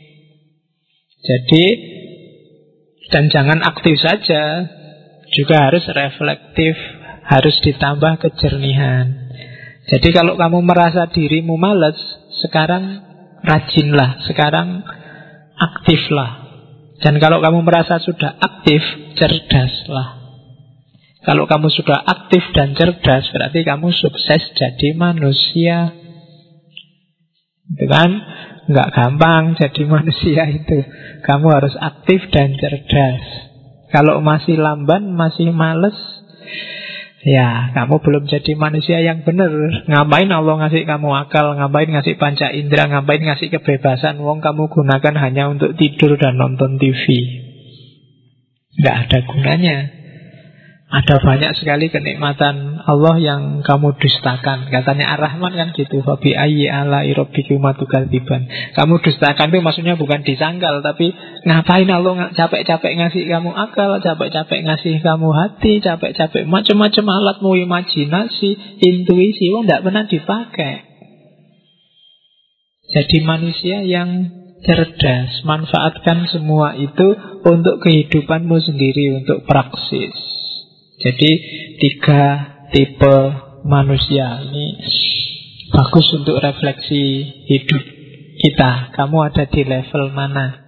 Jadi, dan jangan aktif saja, juga harus reflektif, harus ditambah kejernihan. Jadi kalau kamu merasa dirimu malas, sekarang rajinlah, sekarang aktiflah. Dan kalau kamu merasa sudah aktif, cerdaslah. Kalau kamu sudah aktif dan cerdas, berarti kamu sukses jadi manusia. Itu kan? Nggak gampang jadi manusia itu. Kamu harus aktif dan cerdas. Kalau masih lamban, masih males, ya kamu belum jadi manusia yang benar. Ngapain Allah ngasih kamu akal, ngapain ngasih panca indera, ngapain ngasih kebebasan, wong kamu gunakan hanya untuk tidur dan nonton TV. Nggak ada gunanya. Ada banyak sekali kenikmatan Allah yang kamu dustakan. Katanya Ar-Rahman kan gitu, Fabi ayyi ala'i rabbikuma tukadziban. Kamu dustakan itu maksudnya bukan disangkal, tapi ngapain Allah capek-capek ngasih kamu akal, capek-capek ngasih kamu hati, capek-capek macam-macam alatmu, imajinasi, intuisi, tidak pernah dipakai. Jadi manusia yang cerdas, manfaatkan semua itu untuk kehidupanmu sendiri, untuk praksis. Jadi 3 tipe manusia ini bagus untuk refleksi hidup kita. Kamu ada di level mana?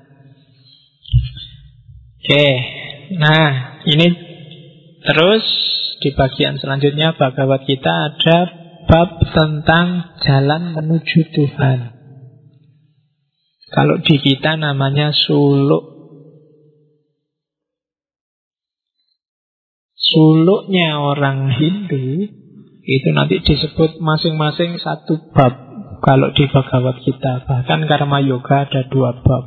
Oke, nah ini terus di bagian selanjutnya Bhagavad Gita ada bab tentang jalan menuju Tuhan. Kalau di kita namanya suluk. Suluknya orang Hindu itu nanti disebut masing-masing 1 bab. Kalau di Bhagavad Gita, bahkan Karma Yoga ada 2 bab.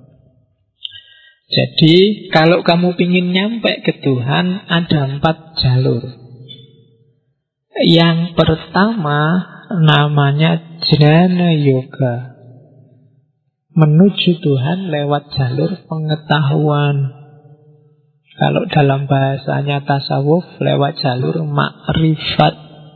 Jadi kalau kamu ingin nyampe ke Tuhan, ada 4 jalur. Yang pertama namanya Jnana Yoga, menuju Tuhan lewat jalur pengetahuan. Kalau dalam bahasanya tasawuf, lewat jalur makrifat.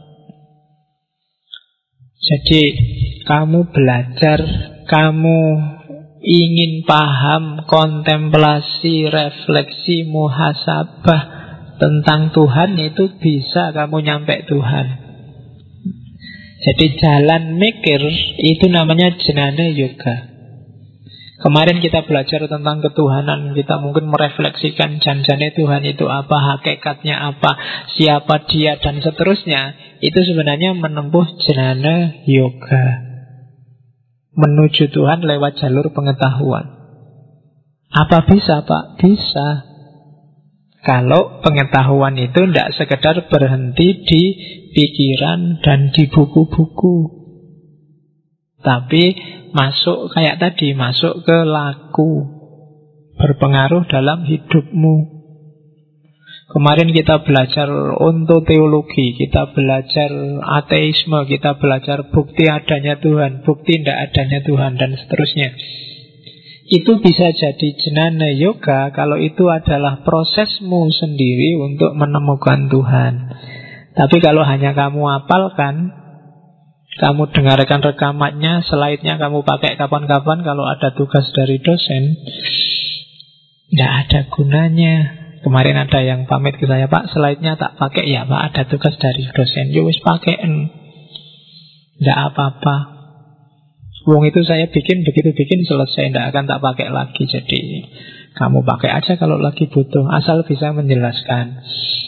Jadi kamu belajar, kamu ingin paham, kontemplasi, refleksi, muhasabah tentang Tuhan, itu bisa kamu nyampe Tuhan. Jadi jalan mikir itu namanya Jnana Yoga. Kemarin kita belajar tentang ketuhanan, kita mungkin merefleksikan janjane Tuhan itu apa, hakikatnya apa, siapa dia, dan seterusnya. Itu sebenarnya menempuh Jnana Yoga, menuju Tuhan lewat jalur pengetahuan. Apa bisa, Pak? Bisa. Kalau pengetahuan itu tidak sekedar berhenti di pikiran dan di buku-buku, tapi masuk kayak tadi, masuk ke laku, berpengaruh dalam hidupmu. Kemarin kita belajar ontoteologi, kita belajar ateisme, kita belajar bukti adanya Tuhan, bukti tidak adanya Tuhan, dan seterusnya. Itu bisa jadi Jnana Yoga kalau itu adalah prosesmu sendiri untuk menemukan Tuhan. Tapi kalau hanya kamu hafalkan, kamu dengarkan rekamannya, slide-nya kamu pakai kapan-kapan kalau ada tugas dari dosen, tidak ada gunanya. Kemarin ada yang pamit ke saya, Pak, slide-nya tak pakai. Ya Pak, ada tugas dari dosen, ya wis pakein, tidak apa-apa. Wong itu saya bikin, begitu bikin selesai, tidak akan tak pakai lagi. Jadi kamu pakai aja kalau lagi butuh, asal bisa menjelaskan.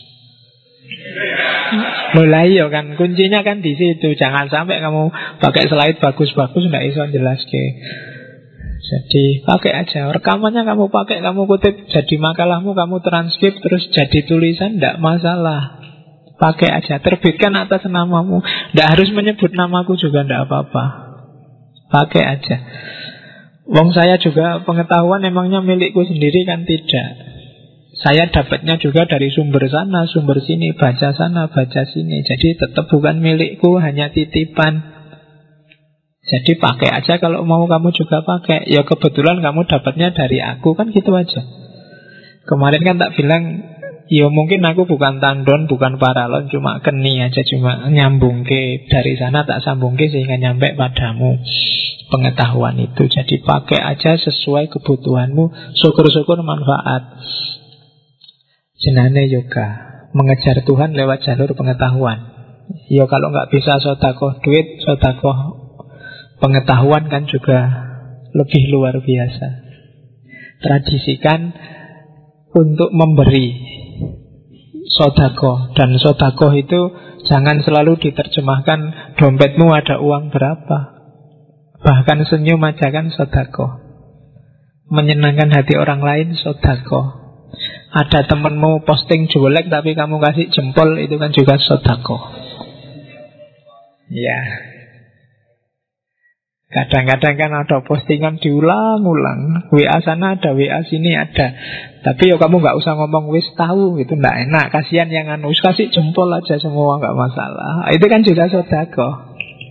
Mulai ya kan, kuncinya kan di situ. Jangan sampai kamu pakai slide bagus-bagus nggak iso jelaske. Jadi pakai aja, rekamannya kamu pakai, kamu kutip jadi makalahmu, kamu transkrip terus jadi tulisan, nggak masalah. Pakai aja, terbitkan atas namamu, nggak harus menyebut namaku juga, nggak apa-apa. Pakai aja. Wong saya juga pengetahuan emangnya milikku sendiri kan, tidak. Saya dapatnya juga dari sumber sana, sumber sini, baca sana, baca sini. Jadi tetap bukan milikku, hanya titipan. Jadi pakai aja kalau mau, kamu juga pakai. Ya kebetulan kamu dapatnya dari aku, kan gitu aja. Kemarin kan tak bilang, ya mungkin aku bukan tandon, bukan paralon, cuma keni aja, cuma nyambung ke dari sana, tak sambung ke sehingga nyampe padamu pengetahuan itu. Jadi pakai aja sesuai kebutuhanmu, syukur-syukur manfaat. Jenane yoga, mengejar Tuhan lewat jalur pengetahuan. Ya kalau nggak bisa sedekah duit, sedekah pengetahuan kan juga lebih luar biasa. Tradisikan untuk memberi sedekah, dan sedekah itu jangan selalu diterjemahkan dompetmu ada uang berapa. Bahkan senyum aja kan sedekah. Menyenangkan hati orang lain sedekah. Ada temenmu posting jelek tapi kamu kasih jempol, itu kan juga sedekah. Ya. Kadang-kadang kan ada postingan diulang-ulang, WA sana ada, WA sini ada. Tapi ya kamu nggak usah ngomong wis tahu, itu nggak enak. Kasihan yang anu, kasih jempol aja semua, nggak masalah. Itu kan juga sedekah.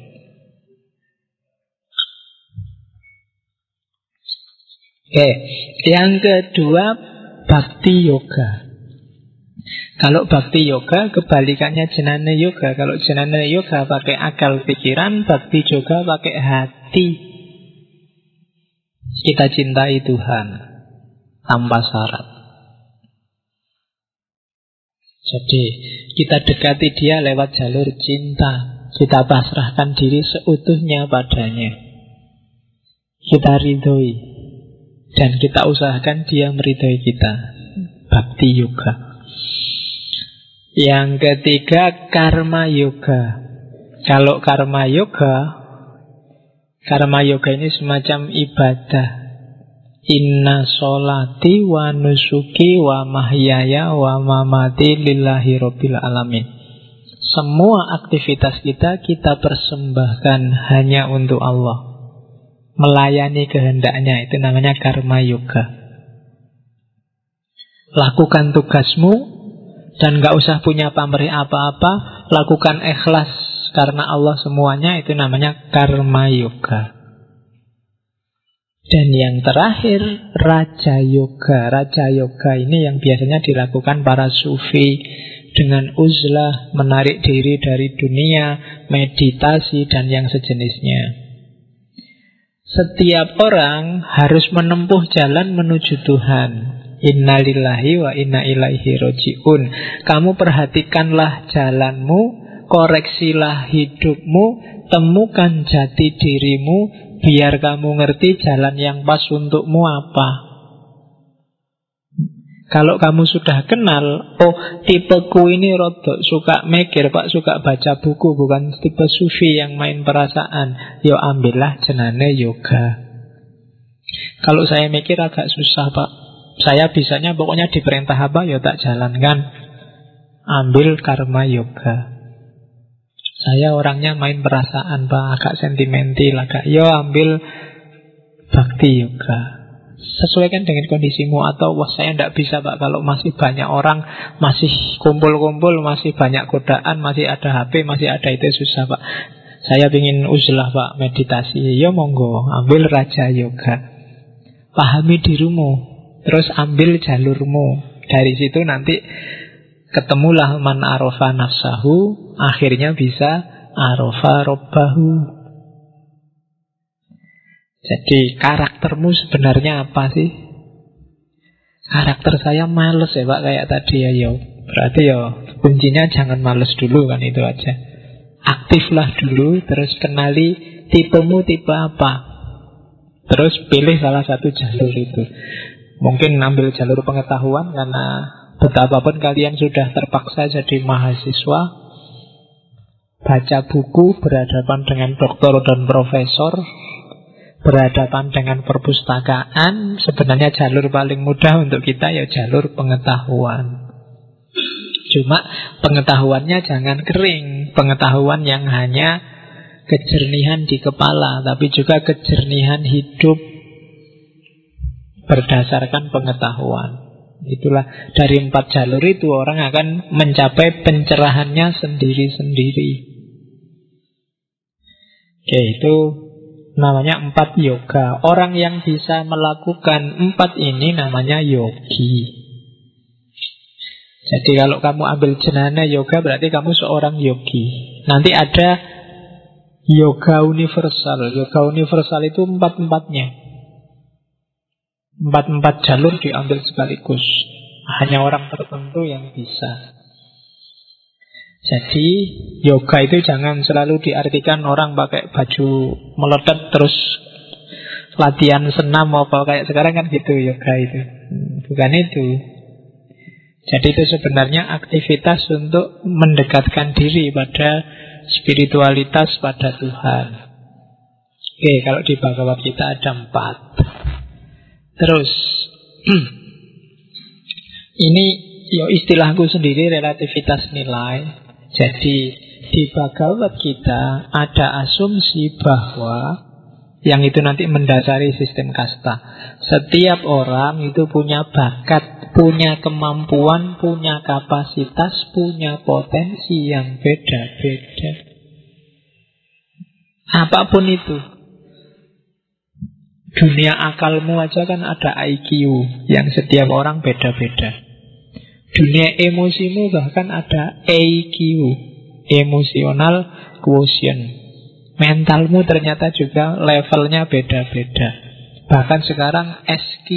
Oke, yang kedua Bhakti Yoga. Kalau Bhakti Yoga kebalikannya Jnana Yoga. Kalau Jnana Yoga pakai akal pikiran, Bhakti Yoga pakai hati. Kita cintai Tuhan tanpa syarat. Jadi kita dekati Dia lewat jalur cinta. Kita pasrahkan diri seutuhnya padanya. Kita ridhoi. Dan kita usahakan Dia meridhoi kita. Bhakti Yoga. Yang ketiga Karma Yoga. Kalau Karma Yoga ini semacam ibadah. Inna sholati wa nusuki wa mahyaya wa mamati lillahi rabbil alamin. Semua aktivitas kita persembahkan hanya untuk Allah. Melayani kehendaknya, itu namanya Karma Yoga. Lakukan tugasmu dan gak usah punya pamrih apa-apa. Lakukan ikhlas karena Allah semuanya, itu namanya Karma Yoga. Dan yang terakhir Raja Yoga. Raja Yoga ini yang biasanya dilakukan para sufi dengan uzlah, menarik diri dari dunia, meditasi dan yang sejenisnya. Setiap orang harus menempuh jalan menuju Tuhan. Innalillahi wa inna ilaihi roji'un. Kamu perhatikanlah jalanmu, koreksilah hidupmu, temukan jati dirimu, biar kamu ngerti jalan yang pas untukmu apa. Kalau kamu sudah kenal, oh tipeku ini rodok suka mikir, Pak, suka baca buku, bukan tipe sufi yang main perasaan. Yo ambillah Jnana Yoga. Kalau saya mikir agak susah, Pak. Saya bisanya pokoknya diperintah apa, ya tak jalankan. Ambil Karma Yoga. Saya orangnya main perasaan, Pak, agak sentimental, agak. Yo ambil Bhakti Yoga. Sesuaikan dengan kondisimu. Atau wah saya tidak bisa, Pak, kalau masih banyak orang, masih kumpul-kumpul, masih banyak godaan, masih ada HP, masih ada itu, susah, Pak. Saya ingin uzlah, Pak, meditasi. Ya monggo, ambil Raja Yoga. Pahami dirimu, terus ambil jalurmu. Dari situ nanti ketemulah man arofa nafsahu, akhirnya bisa arofa robbahu. Jadi karaktermu sebenarnya apa sih? Karakter saya males ya, Pak, kayak tadi ya. Yo, berarti ya kuncinya jangan males dulu, kan itu aja. Aktiflah dulu, terus kenali tipemu tipe apa. Terus pilih salah satu jalur itu. Mungkin ambil jalur pengetahuan karena betapapun kalian sudah terpaksa jadi mahasiswa, baca buku, berhadapan dengan doktor dan profesor, berhadapan dengan perpustakaan. Sebenarnya jalur paling mudah untuk kita ya jalur pengetahuan. Cuma pengetahuannya jangan kering. Pengetahuan yang hanya kejernihan di kepala, tapi juga kejernihan hidup berdasarkan pengetahuan. Itulah dari 4 jalur itu orang akan mencapai pencerahannya sendiri-sendiri. Oke, itu namanya 4 yoga. Orang yang bisa melakukan 4 ini namanya yogi. Jadi kalau kamu ambil jenana yoga berarti kamu seorang yogi. Nanti ada yoga universal. Yoga universal itu 4-4-nya. 4 jalur diambil sekaligus. Hanya orang tertentu yang bisa. Jadi yoga itu jangan selalu diartikan orang pakai baju meletet terus latihan senam apa kayak sekarang kan gitu yoga itu. Bukan itu. Jadi itu sebenarnya aktivitas untuk mendekatkan diri pada spiritualitas, pada Tuhan. Oke, kalau di Bhagavad Gita ada 4. Terus ini istilahku sendiri, relativitas nilai. Jadi di Bhagavad Gita ada asumsi bahwa yang itu nanti mendasari sistem kasta. Setiap orang itu punya bakat, punya kemampuan, punya kapasitas, punya potensi yang beda-beda. Apapun itu. Dunia akalmu aja kan ada IQ yang setiap orang beda-beda. Dunia emosimu bahkan ada EQ, emotional quotient. Mentalmu ternyata juga levelnya beda-beda. Bahkan sekarang SQ,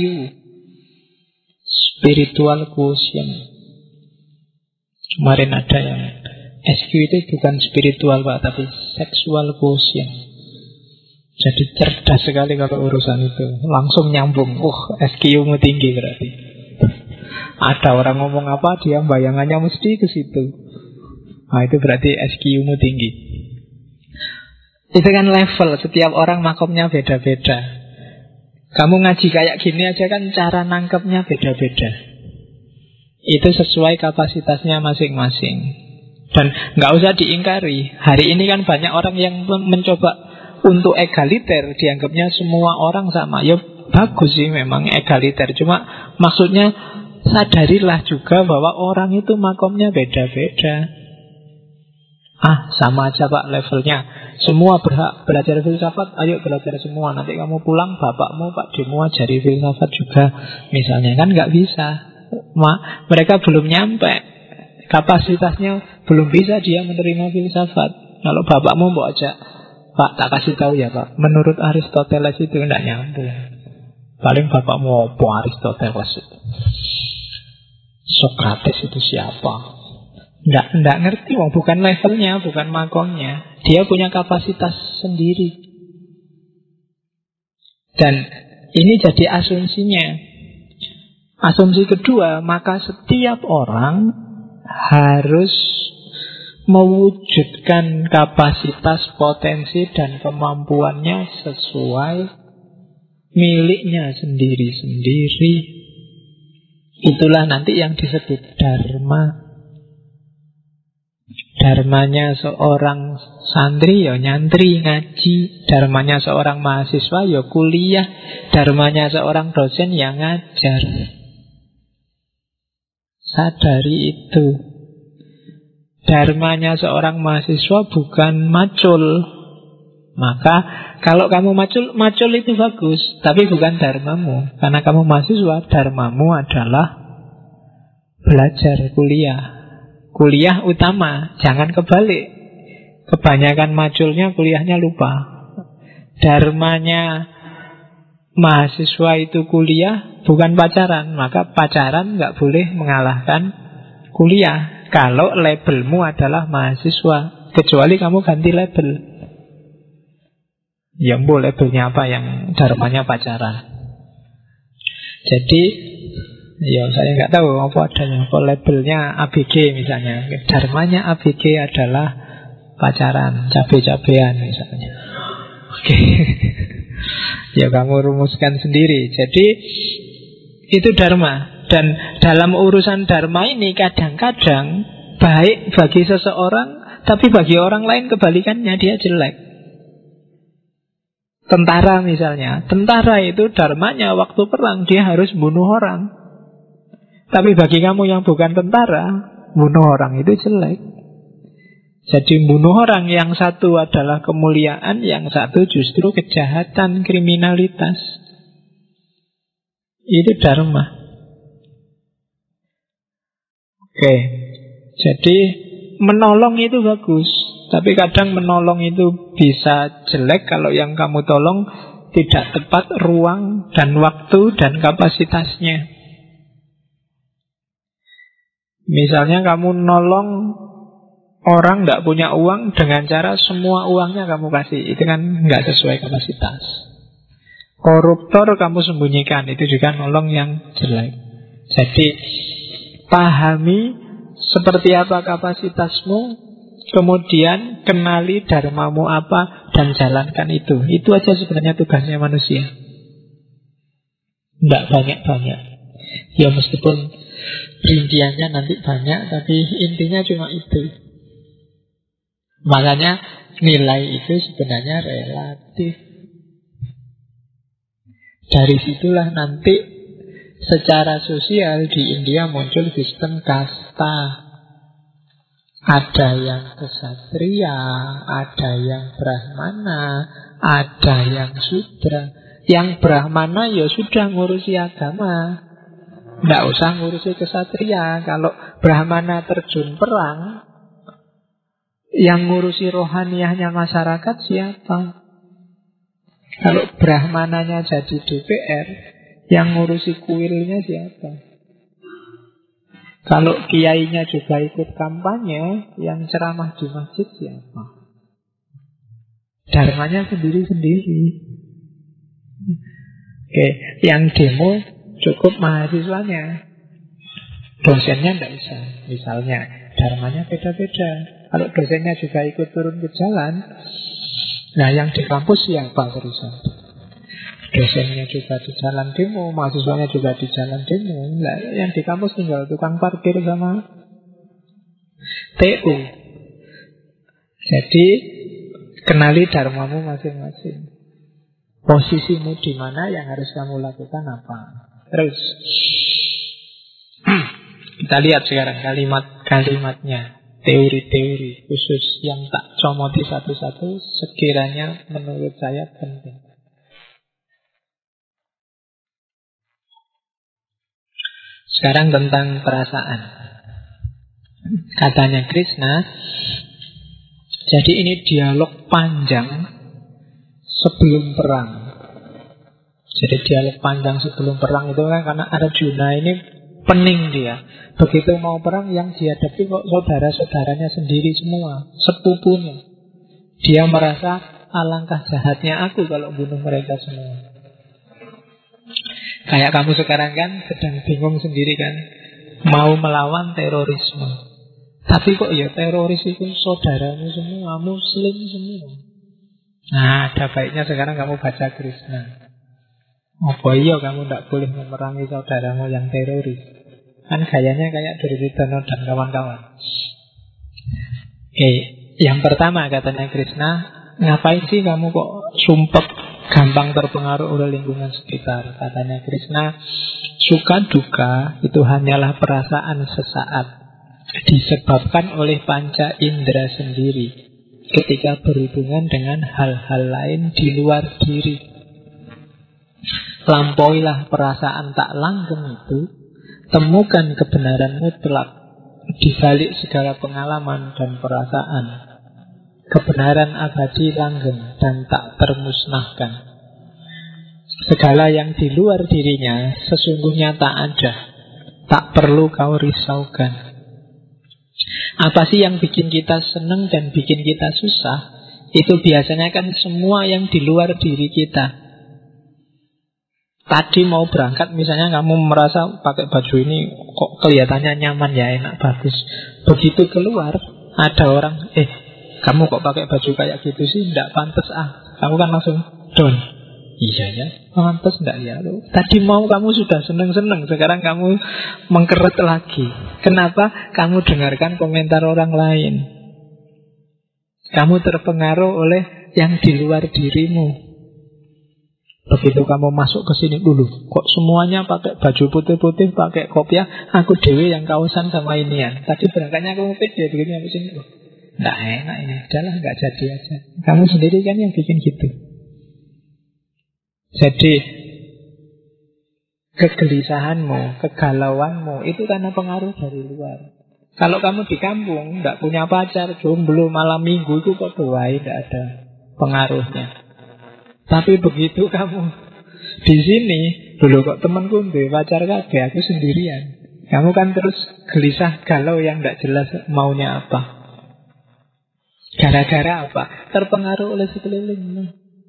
spiritual quotient. Kemarin ada yang SQ itu bukan spiritual Pak, tapi sexual quotient. Jadi cerdas sekali kalau urusan itu. Langsung nyambung. SQ-mu tinggi berarti. Ada orang ngomong apa, dia bayangannya mesti ke situ. Nah itu berarti SQ-mu tinggi. Itu kan level, setiap orang makomnya beda-beda. Kamu ngaji kayak gini aja kan cara nangkepnya beda-beda. Itu sesuai kapasitasnya masing-masing. Dan nggak usah diingkari. Hari ini kan banyak orang yang mencoba untuk egaliter, dianggapnya semua orang sama. Ya bagus sih memang egaliter. Cuma maksudnya sadarilah juga bahwa orang itu makomnya beda-beda. Sama aja Pak levelnya. Semua berhak belajar filsafat, ayo belajar semua. Nanti kamu pulang, bapakmu Pak Demo ajari filsafat juga. Misalnya kan nggak bisa. Mereka belum nyampe. Kapasitasnya belum bisa dia menerima filsafat. Kalau bapakmu mau ajak, Pak tak kasih tahu ya Pak, menurut Aristoteles itu nggak nyambung. Paling bapakmu apa Aristoteles itu? Sokrates itu siapa? Nggak ngerti, bukan levelnya, bukan makomnya. Dia punya kapasitas sendiri. Dan ini jadi asumsinya. Asumsi kedua, maka setiap orang harus mewujudkan kapasitas, potensi, dan kemampuannya sesuai miliknya sendiri-sendiri. Itulah nanti yang disebut dharma. Dharmanya seorang santri ya nyantri ngaji, dharmanya seorang mahasiswa ya kuliah, dharmanya seorang dosen ya ngajar. Sadari itu. Dharmanya seorang mahasiswa bukan macul. Maka kalau kamu macul itu bagus, tapi bukan dharmamu. Karena kamu mahasiswa, dharmamu adalah belajar, kuliah. Kuliah utama, jangan kebalik. Kebanyakan maculnya kuliahnya lupa. Dharmanya mahasiswa itu kuliah, bukan pacaran. Maka pacaran nggak boleh mengalahkan kuliah. Kalau labelmu adalah mahasiswa, kecuali kamu ganti label. Ya boleh labelnya apa yang dharmanya pacaran. Jadi ya saya nggak tahu apa adanya. Apa labelnya ABG misalnya. Dharmanya ABG adalah pacaran, cabe-cabean misalnya. Oke. Ya kamu rumuskan sendiri. Jadi itu dharma. Dan dalam urusan dharma ini kadang-kadang baik bagi seseorang, tapi bagi orang lain kebalikannya, dia jelek. Tentara misalnya. Tentara itu dharmanya waktu perang dia harus bunuh orang. Tapi bagi kamu yang bukan tentara, bunuh orang itu jelek. Jadi bunuh orang, yang satu adalah kemuliaan, yang satu justru kejahatan, kriminalitas. Itu dharma. Oke, jadi menolong itu bagus. Tapi kadang menolong itu bisa jelek kalau yang kamu tolong tidak tepat ruang dan waktu dan kapasitasnya. Misalnya kamu nolong orang nggak punya uang dengan cara semua uangnya kamu kasih, itu kan nggak sesuai kapasitas. Koruptor kamu sembunyikan, itu juga nolong yang jelek. Jadi pahami seperti apa kapasitasmu, kemudian kenali dharmamu apa dan jalankan itu. Itu aja sebenarnya tugasnya manusia. Tidak banyak-banyak. Ya meskipun rinciannya nanti banyak, tapi intinya cuma itu. Makanya nilai itu sebenarnya relatif. Dari situlah nanti secara sosial di India muncul sistem kasta. Ada yang ksatria, ada yang brahmana, ada yang sudra. Yang brahmana ya sudah ngurusi agama, tidak usah ngurusi ksatria. Kalau brahmana terjun perang, yang ngurusi rohaniyahnya masyarakat siapa? Kalau brahmananya jadi DPR, yang ngurusi kuilnya siapa? Kalau kiainya juga ikut kampanye, yang ceramah di masjid siapa? Dharmanya sendiri-sendiri. Oke, yang demo cukup mahasiswanya, dosennya tidak bisa. Misalnya, dharmanya beda-beda. Kalau dosennya juga ikut turun ke jalan, nah yang di kampus siapa terusan? Dosennya juga di jalan demo, mahasiswanya juga di jalan demo. Nah, yang di kampus tinggal tukang parkir sama TU. Jadi kenali dharmamu masing-masing. Posisimu di mana, yang harus kamu lakukan apa. Terus kita lihat sekarang kalimat-kalimatnya, teori-teori khusus yang tak comoti satu-satu, sekiranya menurut saya penting. Sekarang tentang perasaan. Katanya Krishna, jadi ini dialog panjang sebelum perang. Jadi dialog panjang sebelum perang itu kan karena Arjuna ini pening dia. Begitu mau perang, yang dihadapi kok saudara-saudaranya sendiri semua, sepupunya. Dia merasa alangkah jahatnya aku kalau bunuh mereka semua. Kayak kamu sekarang kan sedang bingung sendiri kan, mau melawan terorisme. Tapi kok ya teroris itu saudaramu semua, muslim semua. Nah, ada baiknya sekarang kamu baca Krishna. Oh iya, kamu tidak boleh memerangi saudaramu yang teroris. Kan gayanya kayak Duryodhana dan kawan-kawan. Oke, yang pertama katanya Krishna, ngapain sih kamu kok sumpek, gampang terpengaruh oleh lingkungan sekitar? Katanya Krishna, suka duka itu hanyalah perasaan sesaat, disebabkan oleh panca indera sendiri ketika berhubungan dengan hal-hal lain di luar diri. Lampauilah perasaan tak langgeng itu, temukan kebenaran mutlak di balik segala pengalaman dan perasaan. Kebenaran abadi, langgeng dan tak termusnahkan. Segala yang di luar dirinya sesungguhnya tak ada, tak perlu kau risaukan. Apa sih yang bikin kita senang dan bikin kita susah? Itu biasanya kan semua yang di luar diri kita. Tadi mau berangkat misalnya kamu merasa pakai baju ini kok kelihatannya nyaman ya, enak, bagus. Begitu keluar ada orang, kamu kok pakai baju kayak gitu sih, tidak pantas ah. Kamu kan langsung down. Iya ya, pantas enggak ya? Tadi mau kamu sudah seneng-seneng, sekarang kamu mengkeret lagi. Kenapa? Kamu dengarkan komentar orang lain. Kamu terpengaruh oleh yang di luar dirimu. Begitu kamu masuk ke sini dulu, kok semuanya pakai baju putih-putih, pakai kopiah, aku dewe yang kaosan sama inian. Tadi berangkatnya aku ngepit dia begini habis ini. Nggak enak ini, udahlah nggak jadi aja. Kamu sendiri kan yang bikin gitu. Jadi kegelisahanmu, kegalauanmu itu karena pengaruh dari luar. Kalau kamu di kampung, nggak punya pacar, jomblo, malam minggu itu kok doai, nggak ada pengaruhnya. Tapi begitu kamu di sini, dulu kok temanku ndek pacar kabeh, aku sendirian. Kamu kan terus gelisah, galau yang tidak jelas maunya apa. Gara-gara apa? Terpengaruh oleh sekelilingmu.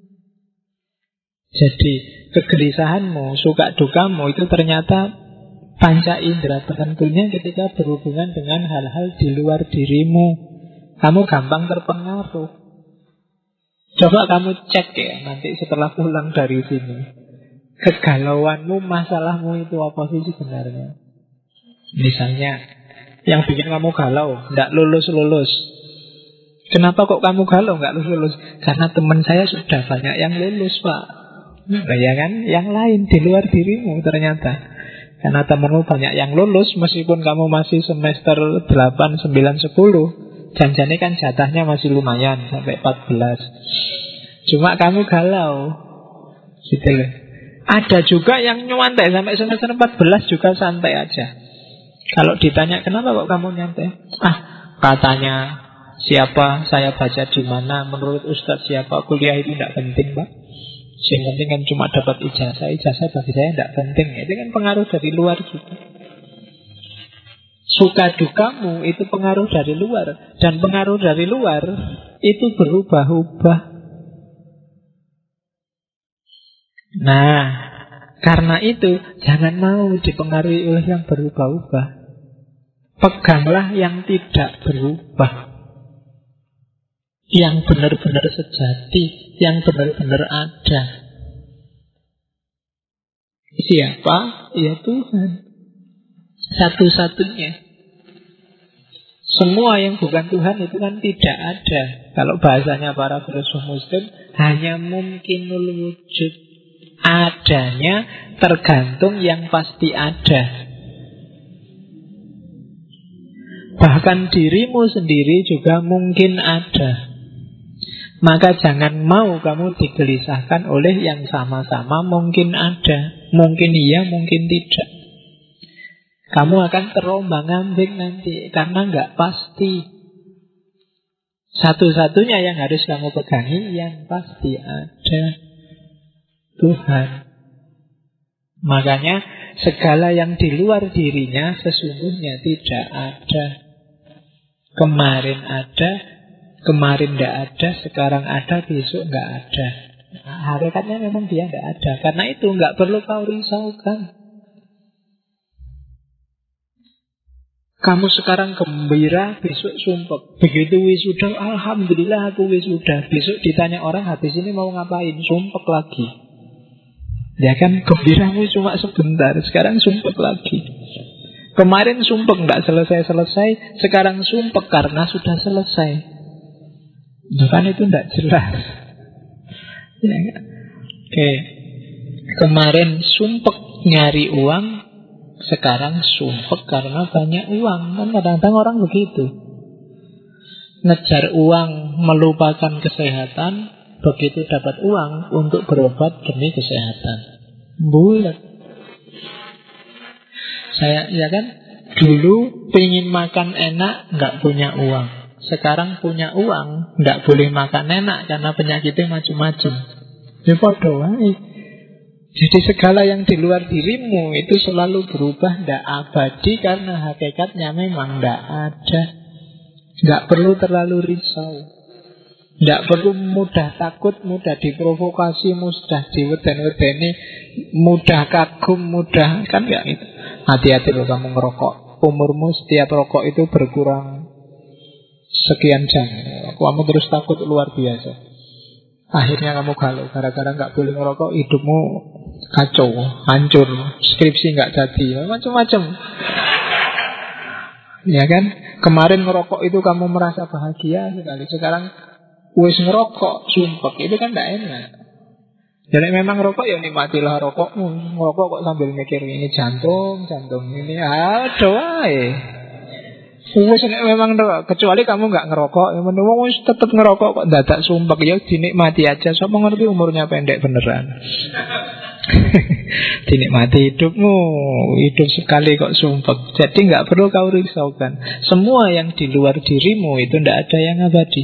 Jadi kegelisahanmu, suka dukamu itu ternyata panca indera tertentunya ketika berhubungan dengan hal-hal di luar dirimu. Kamu gampang terpengaruh. Coba kamu cek ya nanti setelah pulang dari sini, kegalauanmu, masalahmu itu apa sih sebenarnya. Misalnya yang bikin kamu galau, tidak lulus-lulus. Kenapa kok kamu galau nggak lulus-lulus? Karena teman saya sudah banyak yang lulus, Pak. Nah, ya kan, yang lain di luar dirimu ternyata. Karena temanmu banyak yang lulus, meskipun kamu masih semester 8, 9, 10, janjane kan jatahnya masih lumayan sampai 14. Cuma kamu galau gitu loh. Ada juga yang nyantai sampai semester 14 juga santai aja. Kalau ditanya kenapa kok kamu nyantai? Katanya siapa, saya baca di mana, menurut Ustadz siapa, kuliah itu tidak penting, Pak. Yang penting kan cuma dapat ijazah. Ijazah bagi saya tidak penting. Itu kan pengaruh dari luar juga. Suka dukamu itu pengaruh dari luar. Dan pengaruh dari luar itu berubah-ubah. Nah, karena itu jangan mau dipengaruhi oleh yang berubah-ubah. Peganglah yang tidak berubah, yang benar-benar sejati, yang benar-benar ada. Siapa? Ya Tuhan. Satu-satunya. Semua yang bukan Tuhan itu kan tidak ada. Kalau bahasanya para filsuf Muslim, hanya mungkinul wujud. Adanya tergantung yang pasti ada. Bahkan dirimu sendiri juga mungkin ada. Maka jangan mau kamu digelisahkan oleh yang sama-sama mungkin ada. Mungkin iya, mungkin tidak. Kamu akan terombang-ambing nanti karena nggak pasti. Satu-satunya yang harus kamu pegangi yang pasti ada, Tuhan. Makanya segala yang di luar dirinya sesungguhnya tidak ada. Kemarin ada, kemarin tidak ada, sekarang ada, besok nggak ada. Hakikatnya memang dia tidak ada. Karena itu nggak perlu kau risaukan. Kamu sekarang gembira, besok sumpek. Begitu wisuda, alhamdulillah aku wisuda. Besok ditanya orang habis ini mau ngapain, sumpek lagi. Ya kan, gembiramu cuma sebentar, sekarang sumpek lagi. Kemarin sumpek nggak selesai-selesai, sekarang sumpek karena sudah selesai. Bukan itu tidak jelas. Ya, oke. Kemarin sumpek nyari uang, sekarang sumpek karena banyak uang. Kan kadang-kadang orang begitu. Ngejar uang melupakan kesehatan, begitu dapat uang untuk berobat demi kesehatan. Bulat. Saya ya kan dulu pengen makan enak nggak punya uang. Sekarang punya uang nggak boleh makan enak karena penyakitnya macam-macam. Ya podo wae. Jadi segala yang di luar dirimu itu selalu berubah, tidak abadi karena hakikatnya memang tidak ada. Tidak perlu terlalu risau. Tidak perlu mudah takut, mudah diprovokasi, mudah diweden-wedeni, mudah kagum, mudah kan ya itu. Hati-hati loh kamu ngerokok. Umurmu setiap rokok itu berkurang sekian jam. Kamu terus takut luar biasa. Akhirnya kamu galau gara-gara nggak boleh ngerokok, hidupmu kacau, hancur, skripsi nggak jadi, macam-macam. Ya kan? Kemarin ngerokok itu kamu merasa bahagia sekali, sekarang wis ngerokok, sumpek, itu kan tidak enak. Jadi memang rokok ya nikmatilah rokokmu. Ngerokok kok sambil mikir ini jantung ini aduh wae. Wes nek memang kecuali kamu nggak ngerokok, yang menunggu tetap ngerokok kok dadak sumpek ya dinikmati aja. Sopo ngerti umurnya pendek beneran. Dinikmati hidupmu, hidup sekali kok sumpek. Jadi nggak perlu kau risaukan. Semua yang di luar dirimu itu tidak ada yang abadi.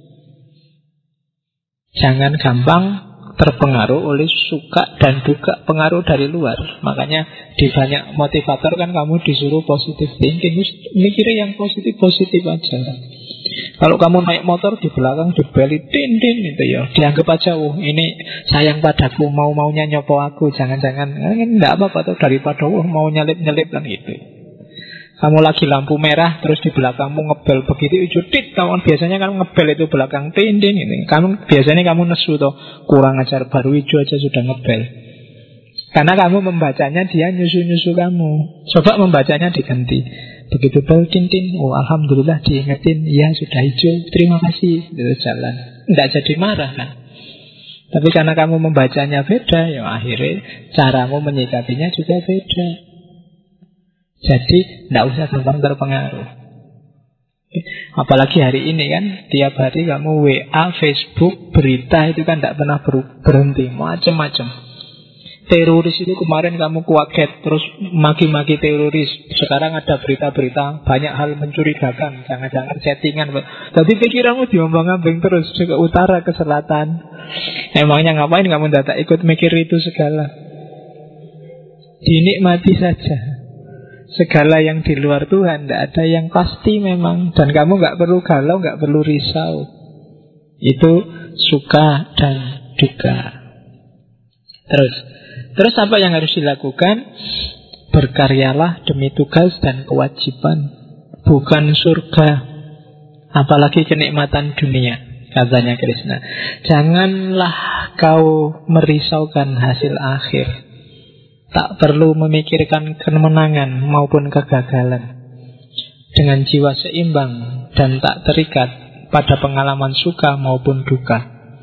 Jangan gampang terpengaruh oleh suka dan duka, pengaruh dari luar. Makanya di banyak motivator kan kamu disuruh positive thinking, mikirnya yang positif aja. Kalau kamu naik motor di belakang dibeli tin itu ya dianggap aja, ini sayang padaku, maunya nyopo aku, jangan-jangan enggak apa-apa tuh, daripada mau nyelip kan gitu. Kamu lagi lampu merah terus di belakangmu ngebel begitu judit, kawan biasanya kan ngebel itu belakang tin ini. Biasanya kamu nesu tuh, kurang ajar, baru hijau aja sudah ngebel. Karena kamu membacanya dia nyusu kamu. Coba membacanya diganti. Begitu bel tin, alhamdulillah diingetin, ya sudah hijau, terima kasih, itu jalan. Tidak jadi marah kan. Tapi karena kamu membacanya beda, ya akhirnya caramu menyikapinya juga beda. Jadi tidak usah gampang terpengaruh. Apalagi hari ini kan, tiap hari kamu WA, Facebook, berita itu kan tidak pernah berhenti, macam-macam. Teroris itu kemarin kamu kaget, terus maki-maki teroris. Sekarang ada berita-berita banyak hal mencurigakan, jangan-jangan settingan. Tapi pikiranmu diombang-ambing terus ke utara ke selatan. Emangnya ngapain kamu tidak ikut mikir itu segala? Dinikmati saja. Segala yang di luar Tuhan tidak ada yang pasti memang. Dan kamu nggak perlu galau, nggak perlu risau. Itu suka dan duka. Terus apa yang harus dilakukan? Berkaryalah demi tugas dan kewajiban, bukan surga, apalagi kenikmatan dunia, katanya Krishna. Janganlah kau merisaukan hasil akhir. Tak perlu memikirkan kemenangan maupun kegagalan. Dengan jiwa seimbang dan tak terikat pada pengalaman suka maupun duka.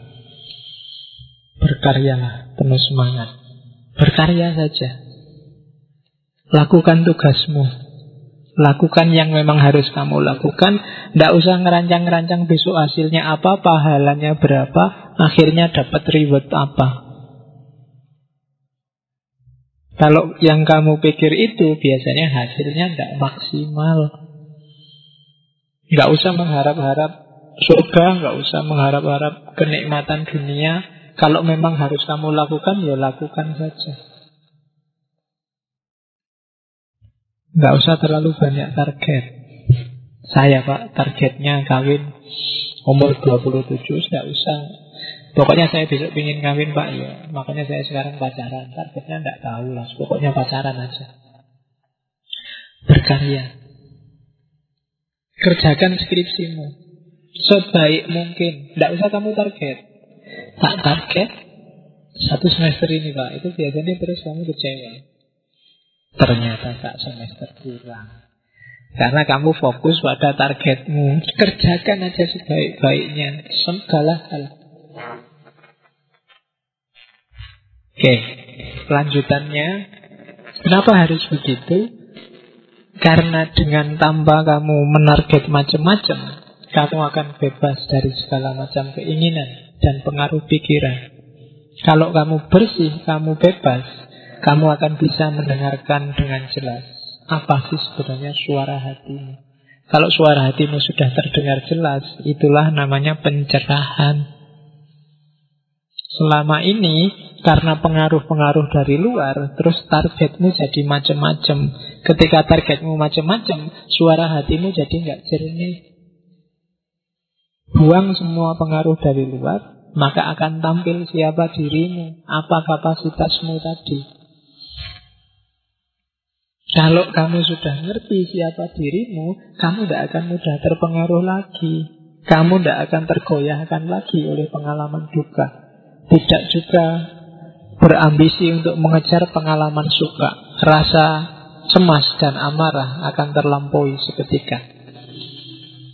Berkaryalah, penuh semangat. Berkarya saja. Lakukan tugasmu. Lakukan yang memang harus kamu lakukan. Tidak usah ngerancang-ngerancang besok hasilnya apa, pahalanya berapa, akhirnya dapat reward apa. Kalau yang kamu pikir itu, biasanya hasilnya tidak maksimal. Nggak usah mengharap-harap surga, nggak usah mengharap-harap kenikmatan dunia. Kalau memang harus kamu lakukan, ya lakukan saja. Nggak usah terlalu banyak target. Saya Pak, targetnya kawin umur 27, nggak usah. Pokoknya saya besok ingin kawin Pak, ya makanya saya sekarang pacaran. Targetnya nggak tahu lah, pokoknya pacaran aja. Berkarya. Kerjakan skripsimu sebaik mungkin. Nggak usah kamu target. Tak target 1 semester ini Pak, itu biasanya terus kamu kecewa. Ternyata tak semester kurang. Karena kamu fokus pada targetmu. Kerjakan aja sebaik-baiknya segala hal. Oke, lanjutannya, kenapa harus begitu? Karena dengan tanpa kamu menarget macam-macam, kamu akan bebas dari segala macam keinginan dan pengaruh pikiran. Kalau kamu bersih, kamu bebas, kamu akan bisa mendengarkan dengan jelas apa sih sebenarnya suara hatimu. Kalau suara hatimu sudah terdengar jelas, itulah namanya pencerahan. Selama ini karena pengaruh-pengaruh dari luar, terus targetmu jadi macam-macam. Ketika targetmu macam-macam, suara hatimu jadi nggak jernih. Buang semua pengaruh dari luar, maka akan tampil siapa dirimu, apa kapasitasmu tadi. Kalau kamu sudah ngerti siapa dirimu, kamu tidak akan mudah terpengaruh lagi. Kamu tidak akan tergoyahkan lagi oleh pengalaman duka. Tidak juga berambisi untuk mengejar pengalaman suka. Rasa cemas dan amarah akan terlampaui seketika.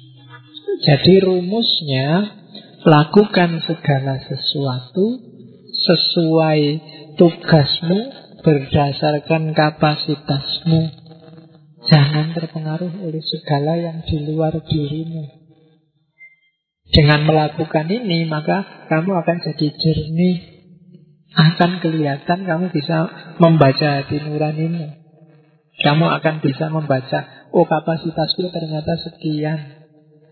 Jadi rumusnya, lakukan segala sesuatu sesuai tugasmu, berdasarkan kapasitasmu. Jangan terpengaruh oleh segala yang di luar dirimu. Dengan melakukan ini, maka kamu akan jadi jernih. Akan kelihatan kamu bisa membaca hati nuranimu. Kamu akan bisa membaca, oh kapasitasku ternyata sekian.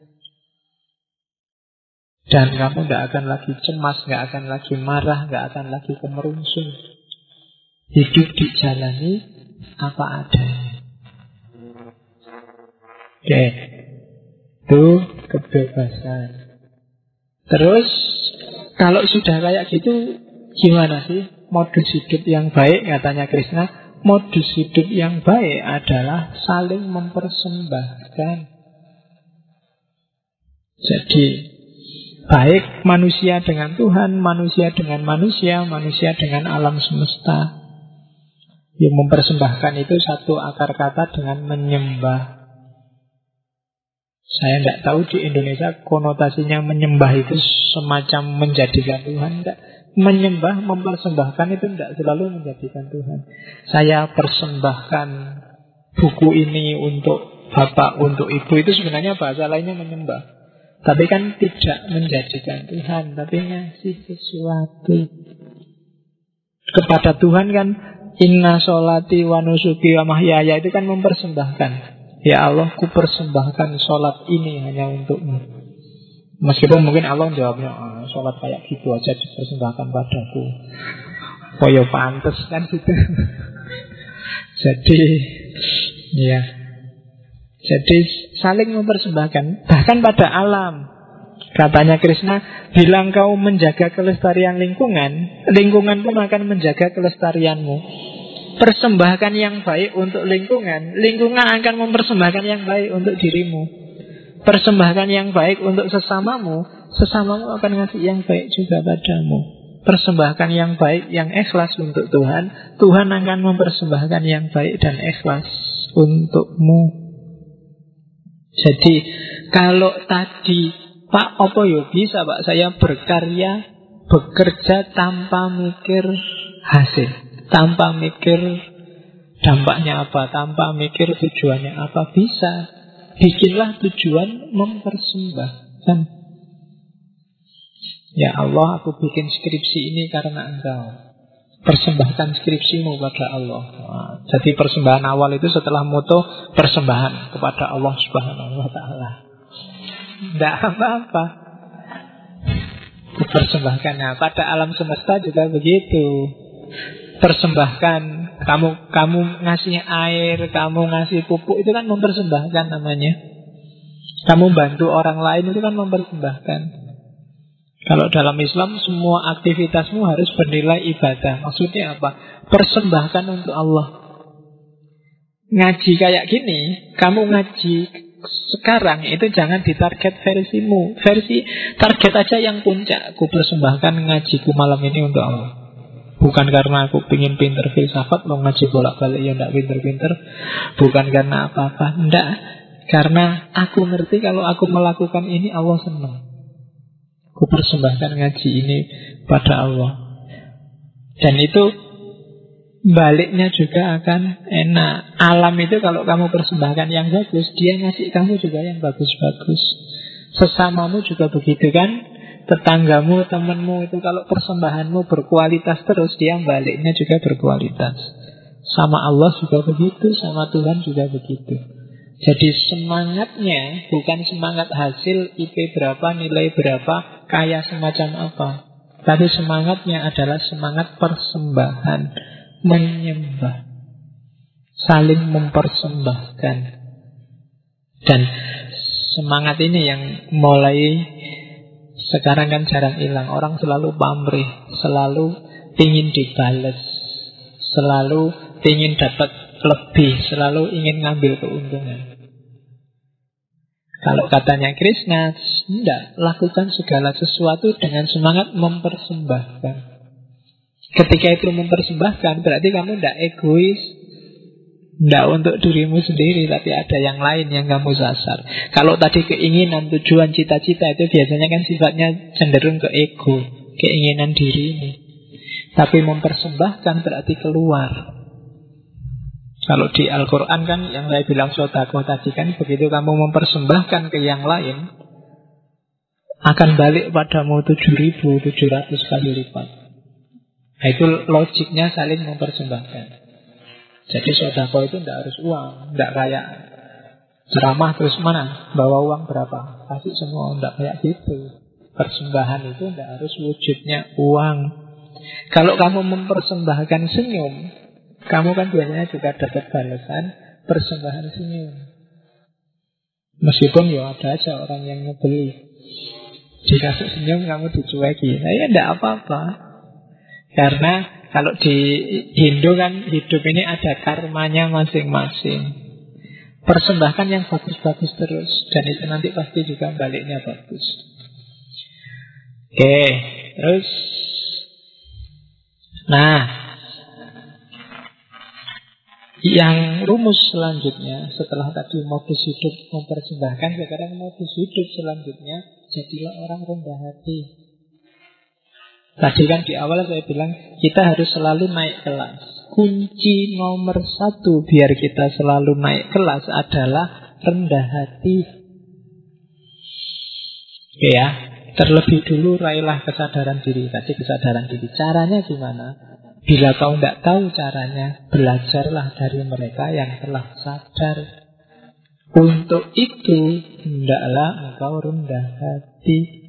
Dan kamu gak akan lagi cemas, gak akan lagi marah, gak akan lagi kemerungsung. Hidup dijalani apa adanya. Oke, itu kebebasan. Terus kalau sudah kayak gitu, gimana sih modus hidup yang baik? Katanya Krishna, modus hidup yang baik adalah saling mempersembahkan. Jadi baik manusia dengan Tuhan, manusia dengan manusia, manusia dengan alam semesta. Yang mempersembahkan itu satu akar kata dengan menyembah. Saya tidak tahu di Indonesia konotasinya menyembah itu semacam menjadikan Tuhan. Tidak. Menyembah, mempersembahkan itu tidak selalu menjadikan Tuhan. Saya persembahkan buku ini untuk bapak, untuk ibu. Itu sebenarnya bahasa lainnya menyembah. Tapi kan tidak menjadikan Tuhan, tapi ngasih sesuatu. Kepada Tuhan kan inna sholati wa nusuki wa mahyaya, itu kan mempersembahkan. Ya Allah, ku persembahkan sholat ini hanya untukmu. Meskipun mungkin Allah jawabnya, sholat kayak gitu aja dipersembahkan padaku. Oh ya pantes kan gitu. Jadi ya, jadi saling mempersembahkan. Bahkan pada alam, katanya Krishna, bila engkau menjaga kelestarian lingkungan, lingkungan pun akan menjaga kelestarianmu. Persembahkan yang baik untuk lingkungan, lingkungan akan mempersembahkan yang baik untuk dirimu. Persembahkan yang baik untuk sesamamu, sesamamu akan ngasih yang baik juga padamu. Persembahkan yang baik, yang ikhlas untuk Tuhan, Tuhan akan mempersembahkan yang baik dan ikhlas untukmu. Jadi kalau tadi Pak, apa yo bisa Pak saya berkarya, bekerja tanpa mikir hasil, tanpa mikir dampaknya apa, tanpa mikir tujuannya apa, bisa. Bikinlah tujuan mempersembahkan. Ya Allah, aku bikin skripsi ini karena Engkau. Persembahkan skripsimu pada Allah. Nah, jadi persembahan awal itu setelah moto persembahan kepada Allah Subhanahu wa Ta'ala. Tidak apa-apa. Persembahkan. Nah, pada alam semesta juga begitu. Persembahkan, kamu ngasih air, kamu ngasih pupuk, itu kan mempersembahkan namanya. Kamu bantu orang lain, itu kan mempersembahkan. Kalau dalam Islam semua aktivitasmu harus bernilai ibadah. Maksudnya apa? Persembahkan untuk Allah. Ngaji kayak gini, kamu ngaji sekarang itu jangan ditarget versimu. Versi target aja yang puncak. Aku persembahkan ngajiku malam ini untuk Allah. Bukan karena aku pengen pinter filsafat, mau ngaji bolak-balik ya enggak pinter-pinter. Bukan karena apa-apa, enggak. Karena aku ngerti kalau aku melakukan ini Allah senang. Aku persembahkan ngaji ini pada Allah. Dan itu baliknya juga akan enak. Alam itu kalau kamu persembahkan yang bagus, dia ngasih kamu juga yang bagus-bagus. Sesamamu juga begitu kan. Tetanggamu, temanmu itu kalau persembahanmu berkualitas terus, dia baliknya juga berkualitas. Sama Allah juga begitu, sama Tuhan juga begitu. Jadi semangatnya bukan semangat hasil, IP berapa, nilai berapa, kaya semacam apa. Tapi semangatnya adalah semangat persembahan, menyembah, saling mempersembahkan. Dan semangat ini yang mulai sekarang kan jarang hilang. Orang selalu pamrih, selalu ingin dibales, selalu ingin dapat lebih, selalu ingin ngambil keuntungan. Kalau katanya Krishna, tidak, lakukan segala sesuatu dengan semangat mempersembahkan. Ketika itu mempersembahkan, berarti kamu tidak egois, tidak untuk dirimu sendiri, tapi ada yang lain yang kamu sasar. Kalau tadi keinginan, tujuan, cita-cita itu biasanya kan sifatnya cenderung ke ego, keinginan dirimu. Tapi mempersembahkan berarti keluar. Kalau di Al-Quran kan yang saya bilang sodako tadi kan, begitu kamu mempersembahkan ke yang lain, akan balik padamu 7.700 kali lipat. Nah, itu logiknya saling mempersembahkan. Jadi sodako itu tidak harus uang, tidak kayak ceramah terus mana bawa uang berapa, kasih semua, tidak kayak gitu. Persembahan itu tidak harus wujudnya uang. Kalau kamu mempersembahkan senyum, kamu kan biasanya juga dapat balasan persembahan senyum. Meskipun ya ada aja orang yang ngebeli, dikasih senyum kamu dicueki. Nah ya tidak apa-apa. Karena kalau di Hindu kan hidup ini ada karmanya masing-masing. Persembahkan yang bagus-bagus terus, dan itu nanti pasti juga baliknya bagus. Oke, terus nah, yang rumus selanjutnya setelah tadi modus hidup mempersembahkan, sekarang modus hidup selanjutnya jadilah orang rendah hati. Tadi kan di awal saya bilang kita harus selalu naik kelas. Kunci nomor 1 biar kita selalu naik kelas adalah rendah hati. Oke ya, terlebih dulu raihlah kesadaran diri. Tadi kesadaran diri, caranya gimana? Bila kau tidak tahu caranya, belajarlah dari mereka yang telah sadar. Untuk itu, hendaklah engkau rendah hati.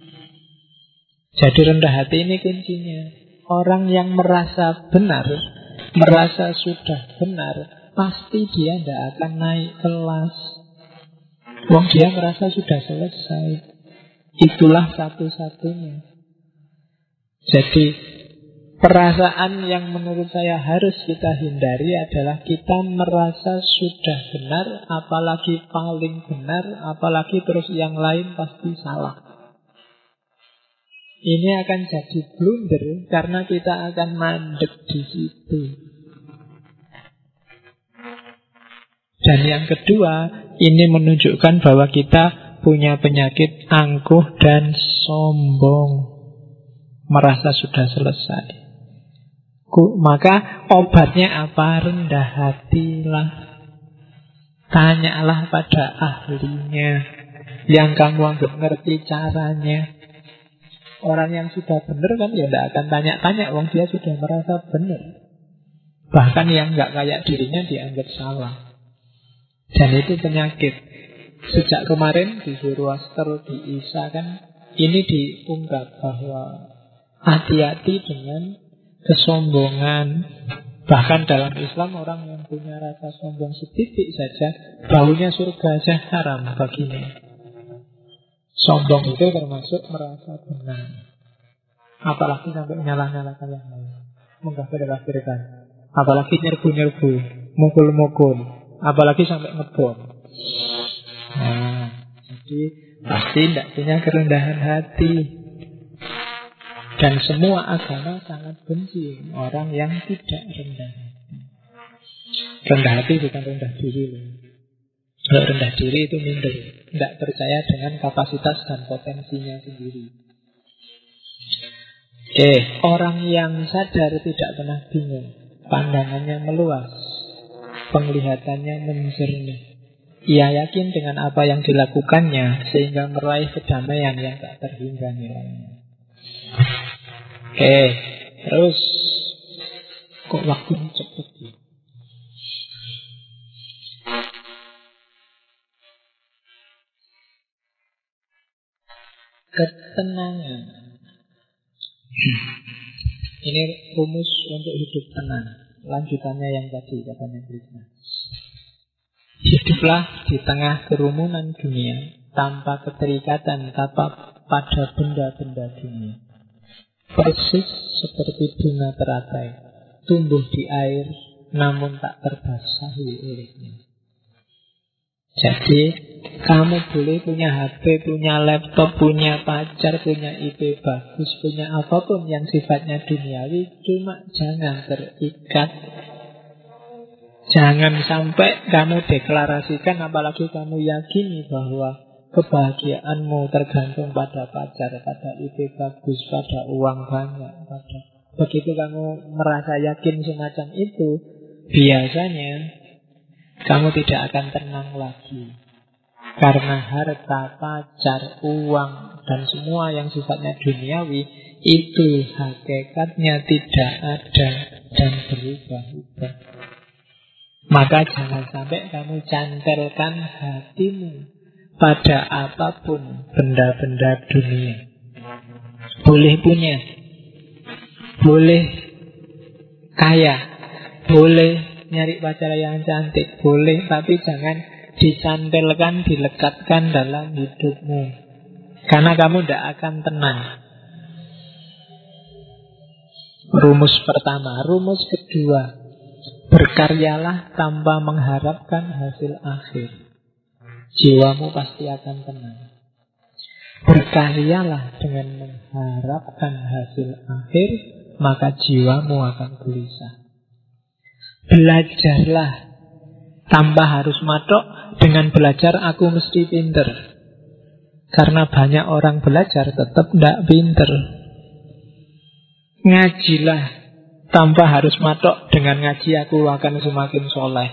Jadi rendah hati ini kuncinya. Orang yang merasa benar, merasa sudah benar, pasti dia tidak akan naik kelas. Wong dia merasa sudah selesai. Itulah satu-satunya. Jadi perasaan yang menurut saya harus kita hindari adalah kita merasa sudah benar, apalagi paling benar, apalagi terus yang lain pasti salah. Ini akan jadi blunder karena kita akan mandek di situ. Dan yang kedua, ini menunjukkan bahwa kita punya penyakit angkuh dan sombong, merasa sudah selesai. Maka obatnya apa? Rendah hatilah. Tanyalah pada ahlinya yang kamu anggap ngerti caranya. Orang yang sudah benar kan ya tidak akan tanya-tanya, wong dia sudah merasa benar. Bahkan yang nggak kayak dirinya dianggap salah. Dan itu penyakit. Sejak kemarin di Zoroaster, di Isa kan ini diungkap bahwa hati-hati dengan kesombongan. Bahkan dalam Islam orang yang punya rasa sombong setitik saja, baunya surga aja haram baginya. Sombong itu termasuk merasa benar. Apalagi sampai nyalah-nyalahkan yang lain, mengkafir-kafirkan, apalagi nyerbu-nyerbu, mukul-mukul, apalagi sampai ngebom. Nah, jadi pasti tidak punya kerendahan hati. Dan semua agama sangat benci orang yang tidak rendah hati. Rendah hati bukan rendah diri loh. Kalau rendah diri itu minder, tidak percaya dengan kapasitas dan potensinya sendiri. Orang yang sadar tidak pernah bingung, pandangannya meluas, penglihatannya menjernih. Ia yakin dengan apa yang dilakukannya sehingga meraih kedamaian yang tak terhingga nilainya. Terus kok waktunya cepat ya? Ketenangan. Ini rumus untuk hidup tenang. Lanjutannya yang tadi katanya Krishna. Hiduplah di tengah kerumunan dunia tanpa keterikatan pada benda-benda dunia. Persis seperti bunga teratai, tumbuh di air namun tak terbasahi olehnya. Jadi kamu boleh punya HP, punya laptop, punya pacar, punya IP bagus, punya apapun yang sifatnya duniawi, cuma jangan terikat. Jangan sampai kamu deklarasikan, apalagi kamu yakini bahwa kebahagiaanmu tergantung pada pacar, pada IP bagus, pada uang banyak, pada begitu kamu merasa yakin semacam itu, biasanya kamu tidak akan tenang lagi. Karena harta, pacar, uang, dan semua yang sifatnya duniawi itu hakikatnya tidak ada dan berubah-ubah. Maka jangan sampai kamu cantelkan hatimu pada apapun benda-benda dunia. Boleh punya, boleh kaya, boleh nyari pacar yang cantik, boleh, tapi jangan dicantelkan, dilekatkan dalam hidupmu. Karena kamu tidak akan tenang. Rumus pertama. Rumus kedua, berkaryalah tanpa mengharapkan hasil akhir. Jiwamu pasti akan tenang. Berkaryalah dengan mengharapkan hasil akhir, maka jiwamu akan gelisah. Belajarlah tanpa harus matok. Dengan belajar aku mesti pinter. Karena banyak orang belajar tetap tidak pinter. Ngajilah tanpa harus matok. Dengan ngaji aku akan semakin soleh.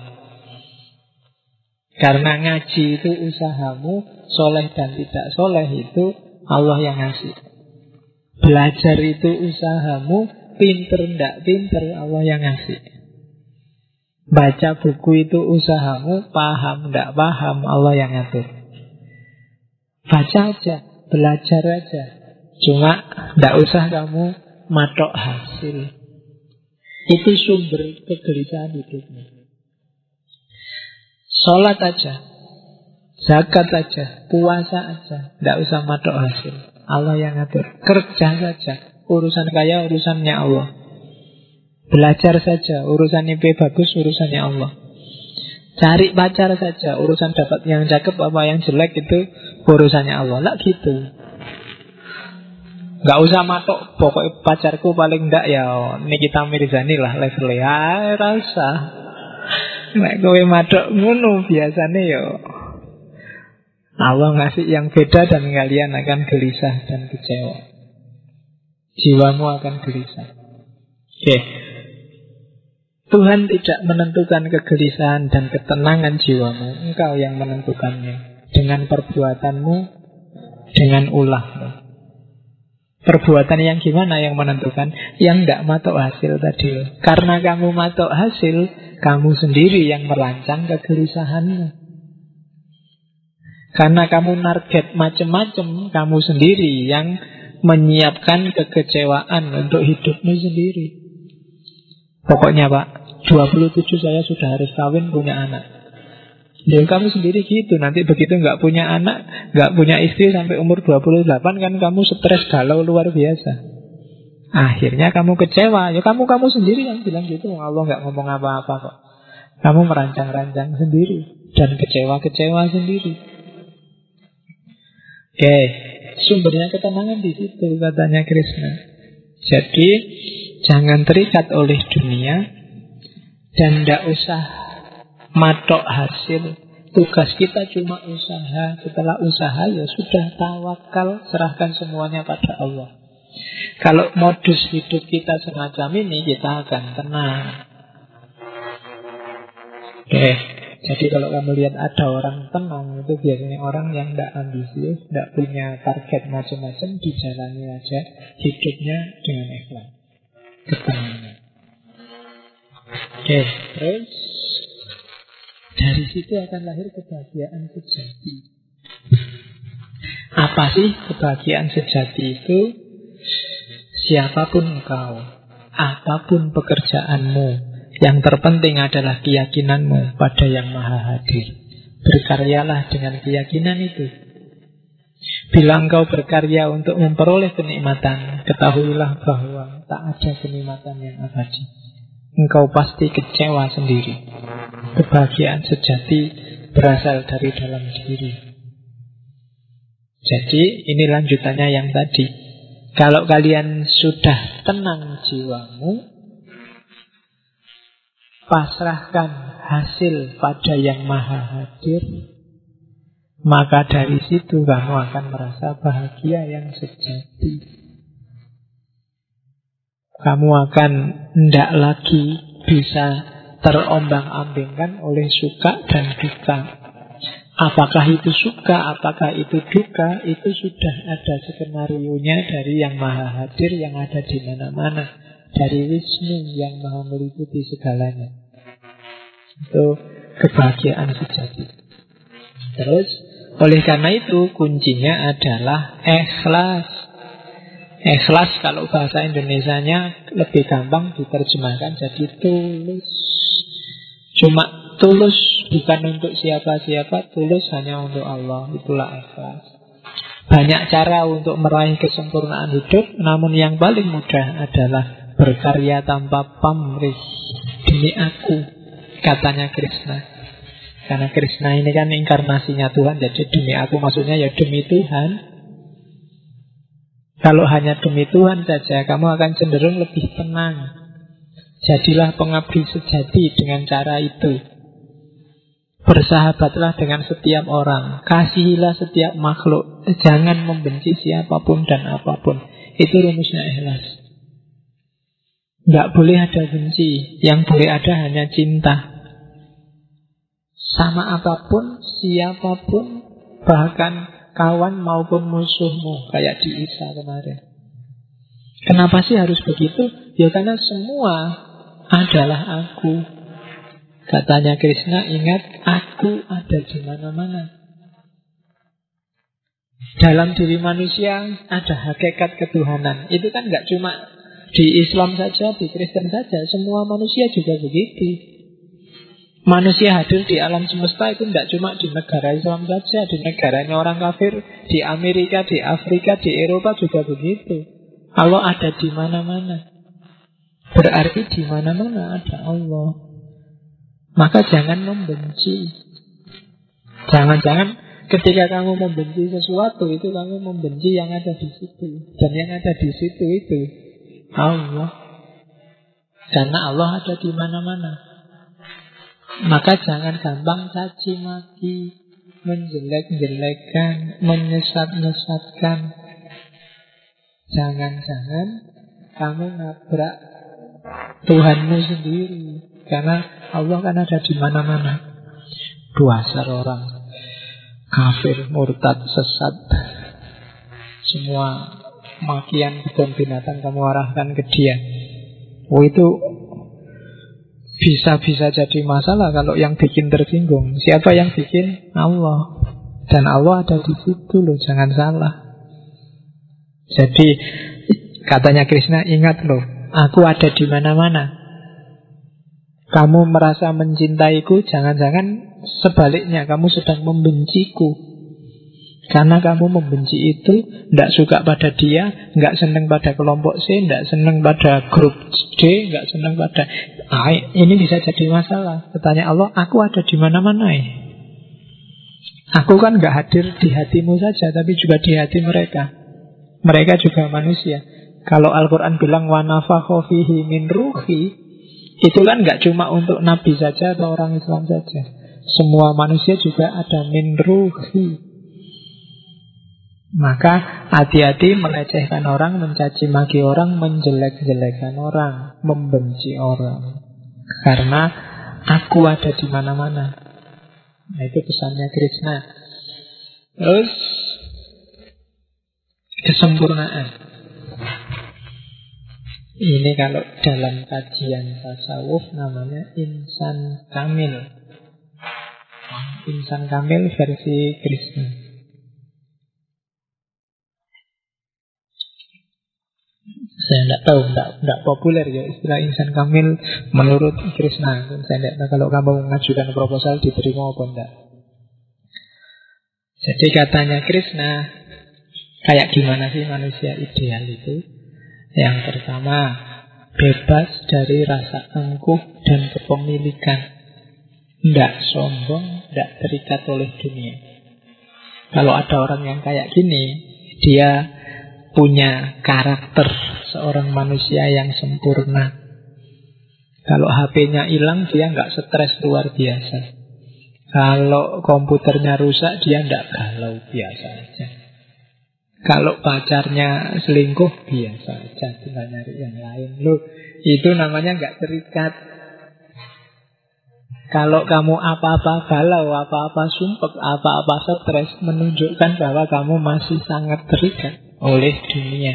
Karena ngaji itu usahamu. Soleh dan tidak soleh itu Allah yang ngasih. Belajar itu usahamu. Pinter tidak pinter Allah yang ngasih. Baca buku itu usahamu, paham tidak paham Allah yang ngatur. Baca aja, belajar aja. Cuma tidak usah kamu matok hasil. Itu sumber kegelisahan hidupmu. Sholat aja, zakat aja, puasa aja, tidak usah matok hasil. Allah yang ngatur. Kerja saja, urusan kaya urusannya Allah. Belajar saja, urusan IP bagus, urusannya Allah. Cari pacar saja, urusan dapat yang cakep apa yang jelek itu urusannya Allah. Lah gitu. Gak usah matok, pokoknya pacarku paling ndak ya Nikita Mirzani lah levelnya. Rasa nek kowe matok ngono biasanya ya Allah ngasih yang beda dan kalian akan gelisah dan kecewa. Jiwamu akan gelisah. Oke. Tuhan tidak menentukan kegelisahan dan ketenangan jiwamu. Engkau yang menentukannya. Dengan perbuatanmu, dengan ulahmu. Perbuatan yang gimana yang menentukan? Yang tidak matok hasil tadi. Karena kamu matok hasil, kamu sendiri yang merancang kegelisahanmu. Karena kamu target macam-macam, kamu sendiri yang menyiapkan kekecewaan untuk hidupmu sendiri. Pokoknya Pak, 27 saya sudah harus kawin, punya anak. Ya kamu sendiri gitu. Nanti begitu nggak punya anak, nggak punya istri sampai umur 28 kan kamu stres galau luar biasa. Akhirnya kamu kecewa. Ya kamu sendiri yang bilang gitu. Allah nggak ngomong apa-apa kok. Kamu merancang-rancang sendiri dan kecewa-kecewa sendiri. Oke, sumbernya ketenangan di situ katanya Krishna. Jadi jangan terikat oleh dunia dan tidak usah matok hasil. Tugas kita cuma usaha. Setelah usaha ya sudah tawakal, serahkan semuanya pada Allah. Kalau modus hidup kita semacam ini, kita akan tenang. Oke, jadi kalau kamu lihat ada orang tenang, itu biasanya orang yang tidak ambisius, tidak punya target macam-macam, dijalani aja hidupnya dengan ikhlas. Ketenangan. Oke, terus dari situ akan lahir kebahagiaan sejati. Apa sih kebahagiaan sejati itu? Siapapun engkau, apapun pekerjaanmu, yang terpenting adalah keyakinanmu pada Yang Maha Hadir. Berkaryalah dengan keyakinan itu. Bila engkau berkarya untuk memperoleh kenikmatan, ketahuilah bahwa tak ada kenikmatan yang abadi. Engkau pasti kecewa sendiri. Kebahagiaan sejati berasal dari dalam diri. Jadi ini lanjutannya yang tadi. Kalau kalian sudah tenang jiwamu, pasrahkan hasil pada Yang Maha Hadir, maka dari situ kamu akan merasa bahagia yang sejati. Kamu akan tidak lagi bisa terombang-ambingkan oleh suka dan duka. Apakah itu suka, apakah itu duka, itu sudah ada skenario-nya dari Yang Maha Hadir yang ada di mana-mana, dari Wisnu yang Maha meliputi segalanya. Itu kebahagiaan sejati. Terus, oleh karena itu kuncinya adalah ikhlas. Ikhlas kalau bahasa Indonesianya lebih gampang diterjemahkan jadi tulus. Cuma tulus bukan untuk siapa-siapa, tulus hanya untuk Allah. Itulah ikhlas. Banyak cara untuk meraih kesempurnaan hidup, namun yang paling mudah adalah berkarya tanpa pamrih. Demi aku, katanya Krishna. Karena Krishna ini kan inkarnasinya Tuhan, jadi demi aku maksudnya ya demi Tuhan. Kalau hanya demi Tuhan saja, kamu akan cenderung lebih tenang. Jadilah pengabdi sejati dengan cara itu. Bersahabatlah dengan setiap orang, kasihilah setiap makhluk, jangan membenci siapapun dan apapun. Itu rumusnya ikhlas. Nggak boleh ada benci, yang boleh ada hanya cinta. Sama apapun, siapapun, bahkan kawan maupun musuhmu, kayak di Isa kemarin. Kenapa sih harus begitu? Ya karena semua adalah aku. Katanya Krishna, ingat, aku ada di mana-mana. Dalam diri manusia ada hakikat ketuhanan. Itu kan nggak cuma di Islam saja, di Kristen saja. Semua manusia juga begitu. Manusia hadir di alam semesta itu tidak cuma di negara Islam saja, di negaranya orang kafir, di Amerika, di Afrika, di Eropa juga begitu. Allah ada di mana-mana. Berarti di mana-mana ada Allah. Maka jangan membenci. Jangan-jangan ketika kamu membenci sesuatu itu kamu membenci yang ada di situ. Dan yang ada di situ itu Allah. Karena Allah ada di mana-mana. Maka jangan gampang caci maki, menjelek-jelekkan, menyesat-nyesatkan. Jangan-jangan kamu nabrak Tuhanmu sendiri. Karena Allah kan ada di mana-mana. Dasar orang kafir, murtad, sesat. Semua makian kebun binatang kamu arahkan ke dia. Oh, itu bisa-bisa jadi masalah kalau yang bikin tersinggung. Siapa yang bikin? Allah. Dan Allah ada di situ loh, jangan salah. Jadi katanya Krishna, ingat loh, aku ada di mana-mana. Kamu merasa mencintaiku, jangan-jangan sebaliknya kamu sedang membenciku. Karena kamu membenci itu, tidak suka pada dia, nggak senang pada kelompok C, nggak senang pada grup D, nggak senang pada ini bisa jadi masalah. Bertanya Allah, aku ada di mana-mana. Aku kan nggak hadir di hatimu saja, tapi juga di hati mereka. Mereka juga manusia. Kalau Al-Quran bilang wa nafakha fihi min ruhi, itu kan nggak cuma untuk Nabi saja atau orang Islam saja. Semua manusia juga ada min ruhi. Maka hati-hati melecehkan orang, mencaci maki orang, menjelek-jelekan orang, membenci orang. Karena aku ada di mana-mana. Nah, itu pesannya Krishna. Terus kesempurnaan. Ini kalau dalam kajian tasawuf namanya insan kamil. Insan kamil versi Krishna. Saya tidak tahu, tidak populer ya istilah insan kamil menurut Krishna. Saya tidak tahu kalau kamu mengajukan proposal diterima apa tidak. Jadi katanya Krishna, kayak gimana sih manusia ideal itu? Yang pertama, bebas dari rasa angkuh dan kepemilikan. Tidak sombong, tidak terikat oleh dunia. Kalau ada orang yang kayak gini, dia punya karakter seorang manusia yang sempurna. Kalau HP-nya hilang, dia nggak stres luar biasa. Kalau komputernya rusak, dia nggak galau, biasa aja. Kalau pacarnya selingkuh, biasa aja, tinggal nyari yang lain. Loh, itu namanya nggak terikat. Kalau kamu apa-apa galau, apa-apa sumpek, apa-apa stres, menunjukkan bahwa kamu masih sangat terikat oleh dunia.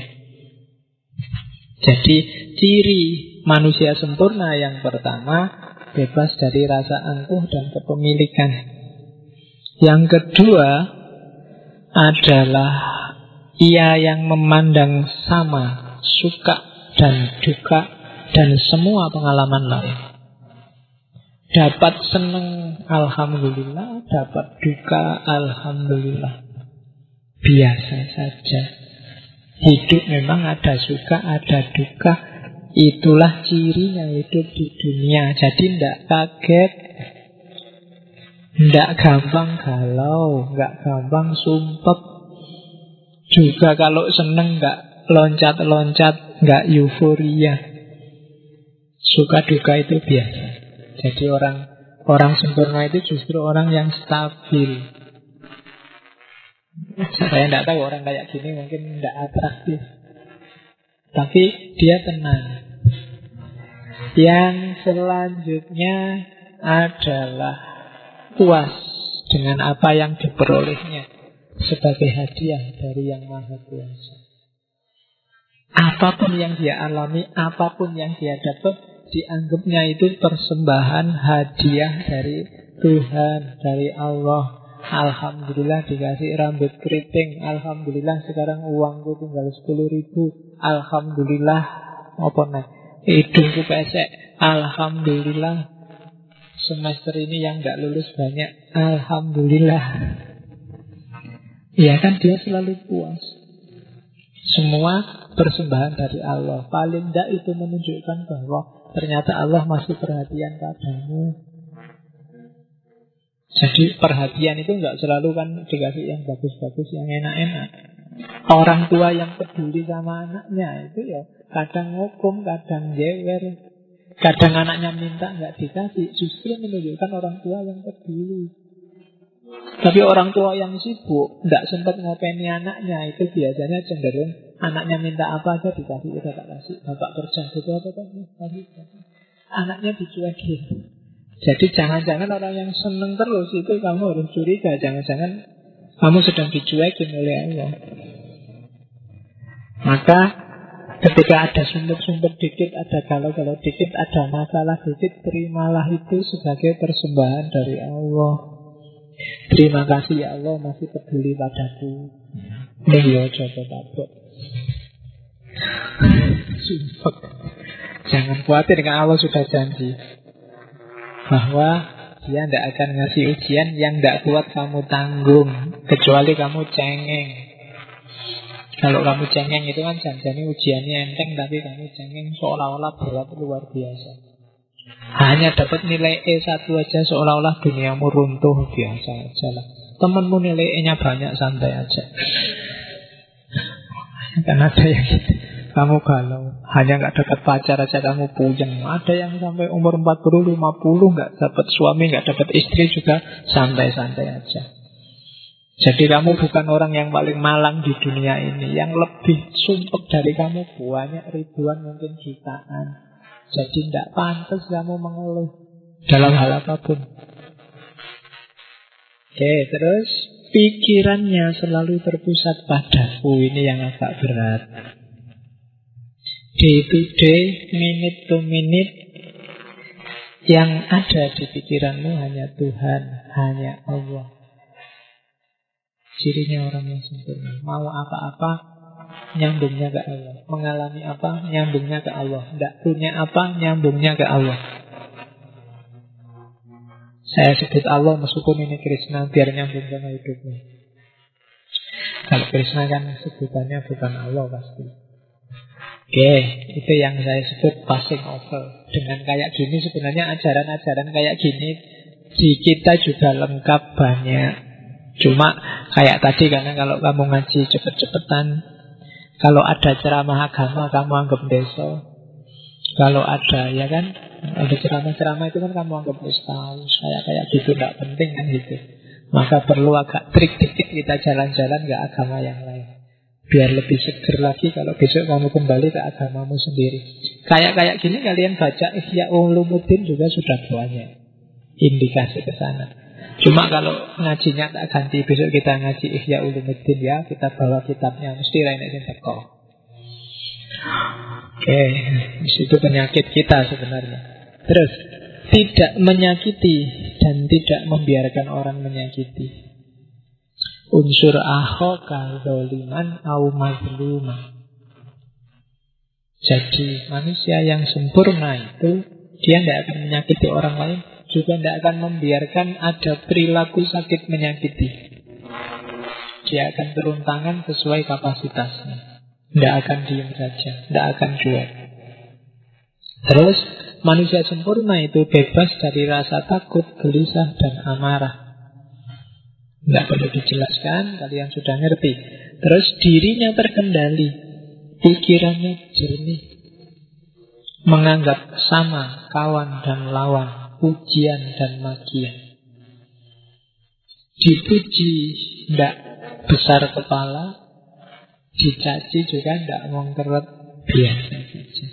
Jadi ciri manusia sempurna yang pertama, bebas dari rasa angkuh dan kepemilikan. Yang kedua adalah ia yang memandang sama suka dan duka dan semua pengalaman lain. Dapat senang, alhamdulillah. Dapat duka, alhamdulillah. Biasa saja. Hidup memang ada suka, ada duka. Itulah cirinya hidup di dunia. Jadi tidak kaget, tidak gampang galau, tidak gampang sumpek. Juga kalau seneng tidak loncat-loncat, tidak euforia. Suka duka itu biasa. Jadi orang sempurna itu justru orang yang stabil. Saya tidak tahu orang kayak gini mungkin tidak atraktif, tapi dia tenang. Yang selanjutnya adalah puas dengan apa yang diperolehnya sebagai hadiah dari Yang Maha Kuasa. Apapun yang dia alami, apapun yang dia dapat, dianggapnya itu persembahan, hadiah dari Tuhan, dari Allah. Alhamdulillah dikasih rambut keriting. Alhamdulillah sekarang uangku tinggal 10.000. Alhamdulillah apa nih? Hidungku pesek. Alhamdulillah semester ini yang gak lulus banyak. Alhamdulillah. Ya kan, dia selalu puas. Semua persembahan dari Allah. Paling tidak itu menunjukkan bahwa ternyata Allah masih perhatian padamu. Jadi perhatian itu nggak selalu kan dikasih yang bagus-bagus, yang enak-enak. Orang tua yang peduli sama anaknya itu ya kadang ngukum, kadang jewer, kadang anaknya minta nggak dikasih. Justru menunjukkan orang tua yang peduli. Tapi orang tua yang sibuk, nggak sempat ngopeni anaknya, itu biasanya cenderung anaknya minta apa aja dikasih, udah tak kasih. Bapak kerja gitu apa kan? Anaknya dicuekin. Jadi jangan-jangan orang yang seneng terus itu kamu harus curiga. Jangan-jangan kamu sedang dicuekin oleh Allah. Maka ketika ada sumpet-sumpet dikit, ada galau-galau dikit, ada masalah dikit, terimalah itu sebagai persembahan dari Allah. Terima kasih ya Allah masih peduli padaku. Nih ya coba tabuk. Sumpet. Jangan khawatir, dengan Allah sudah janji bahwa dia tidak akan ngasih ujian yang tidak kuat kamu tanggung, kecuali kamu cengeng. Kalau kamu cengeng itu kan jangan ujiannya enteng, tapi kamu cengeng seolah-olah berat luar biasa. Hanya dapat nilai E1 aja seolah-olah duniamu runtuh, biasa aja lah. Temanmu nilai E-nya banyak, santai aja. Kan ada yang gitu. Kamu galau, hanya gak dapat pacar aja kamu puyeng. Ada yang sampai umur 40, 50 gak dapat suami, gak dapat istri juga santai-santai aja. Jadi kamu bukan orang yang paling malang di dunia ini. Yang lebih sumpek dari kamu banyak, ribuan, mungkin jutaan. Jadi tidak pantas kamu mengeluh dalam hal apapun. Oke, terus pikirannya selalu terpusat padaku. Ini yang agak berat. Day to day, minute to minute, yang ada di pikiranmu hanya Tuhan, hanya Allah. Cirinya orang yang sempurna. Mau apa-apa, nyambungnya ke Allah. Mengalami apa, nyambungnya ke Allah. Tidak punya apa, nyambungnya ke Allah. Saya sebut Allah meskipun ini Krishna, biar nyambung sama hidupnya. Kalau Krishna kan sebutannya bukan Allah pasti. Oke, itu yang saya sebut passing over. Dengan kayak gini sebenarnya ajaran-ajaran kayak gini di kita juga lengkap banyak. Cuma kayak tadi, karena kalau kamu ngaji cepet-cepetan, kalau ada ceramah agama kamu anggap deso. Kalau ada, ya kan, ada ceramah-ceramah itu kan kamu anggap tahu. Kayak gitu tidak penting kan gitu. Maka perlu agak trik dikit kita jalan-jalan ke agama yang lain. Biar lebih seger lagi kalau besok kamu kembali ke agamamu sendiri. Kayak gini kalian baca Ihya Ulumuddin juga sudah banyak indikasi ke sana. Cuma kalau ngajinya tak ganti, besok kita ngaji Ihya Ulumuddin ya, kita bawa kitabnya, mesti lain sing teko. Oke, itu penyakit kita sebenarnya. Terus, tidak menyakiti dan tidak membiarkan orang menyakiti. Unsur akhoka zoliman au mazluman. Jadi manusia yang sempurna itu dia tidak akan menyakiti orang lain, juga tidak akan membiarkan ada perilaku sakit menyakiti. Dia akan turun tangan sesuai kapasitasnya. Tidak akan diam saja, tidak akan cuek. Terus manusia sempurna itu bebas dari rasa takut, gelisah, dan amarah. Tidak perlu dijelaskan, kalian sudah ngerti. Terus dirinya terkendali, pikirannya jernih, menganggap sama kawan dan lawan, pujian dan makian. Dipuji tidak besar kepala, dicaci juga tidak mengkeret, biasa saja.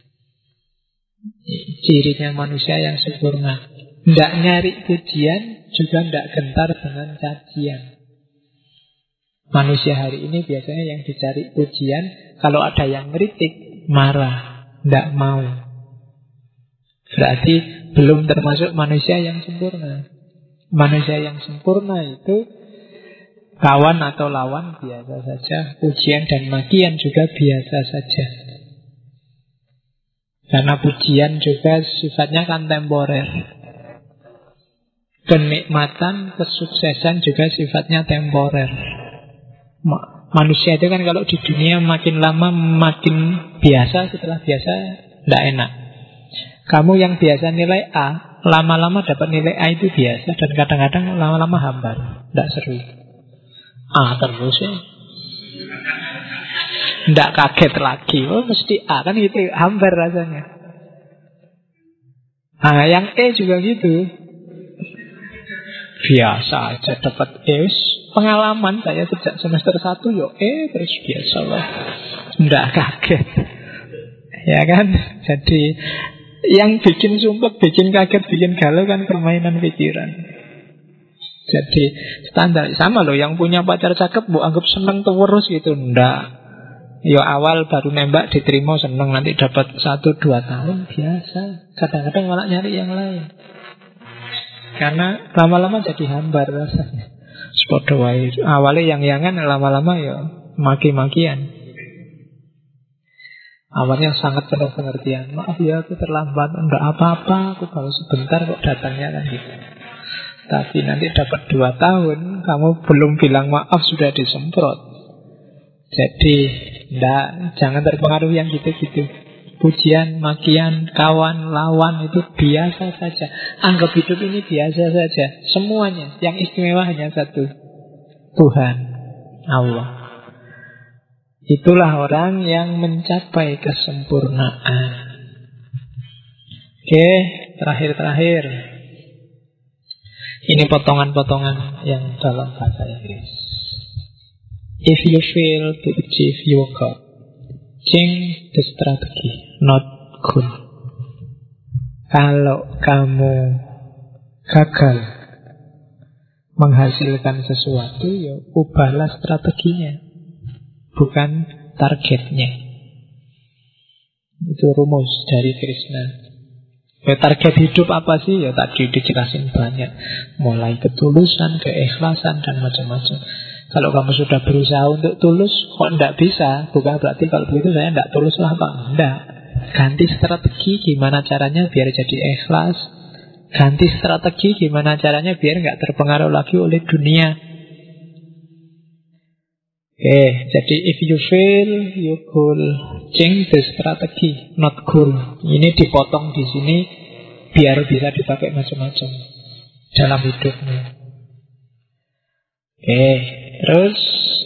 Cirinya manusia yang sempurna. Tidak nyari pujian, juga tidak gentar dengan cacian. Manusia hari ini biasanya yang dicari pujian, kalau ada yang ngeritik, marah, tidak mau. Berarti belum termasuk manusia yang sempurna. Manusia yang sempurna itu kawan atau lawan biasa saja, pujian dan makian juga biasa saja. Karena pujian juga sifatnya kan temporer. Kenikmatan, kesuksesan juga sifatnya temporer. Manusia itu kan kalau di dunia makin lama makin biasa, setelah biasa tidak enak. Kamu yang biasa nilai A, lama-lama dapat nilai A itu biasa, dan kadang-kadang lama-lama hambar, tidak seru. A terus ya, tidak kaget lagi, oh mesti A, kan gitu, hambar rasanya. Nah yang E juga gitu, biasa aja dapat E. Pengalaman saya sejak semester 1 yo terus biasa lah, tidak kaget, ya kan? Jadi yang bikin sumpek, bikin kaget, bikin galau kan permainan pikiran. Jadi standar sama loh, yang punya pacar cakep bu anggap seneng terus gitu, ndak. Yo awal baru nembak diterima seneng, nanti dapat 1-2 tahun biasa. Kadang-kadang malah nyari yang lain. Karena lama-lama jadi hambar rasanya. Sepodo wae. Awalnya yang-yangan, lama-lama ya maki-makian. Awalnya sangat penuh pengertian. Maaf ya aku terlambat, enggak apa-apa, aku baru sebentar kok datangnya kan gitu. Tapi nanti dapat 2 tahun, kamu belum bilang maaf sudah disemprot. Jadi jangan terpengaruh yang gitu-gitu. Pujian, makian, kawan, lawan itu biasa saja. Anggap hidup ini biasa saja. Semuanya, yang istimewa hanya satu, Tuhan, Allah. Itulah orang yang mencapai kesempurnaan. Oke, terakhir. Ini potongan-potongan yang dalam bahasa Inggris. If you fail to achieve your goal, change the strategy, not goal. Kalau kamu gagal menghasilkan sesuatu, ya ubahlah strateginya, bukan targetnya. Itu rumus dari Krishna. Ya, target hidup apa sih? Ya tadi dijelasin banyak, mulai ketulusan, keikhlasan, dan macam-macam. Kalau kamu sudah berusaha untuk tulus, kok tidak bisa? Bukan berarti kalau begitu saya tidak tulus lah Pak. Tidak. Ganti strategi gimana caranya biar jadi ikhlas. Ganti strategi gimana caranya biar nggak terpengaruh lagi oleh dunia. Oke, jadi if you fail, you goal, change the strategy, not goal. Ini dipotong di sini biar bisa dipakai macam-macam dalam hidupnya. Oke, terus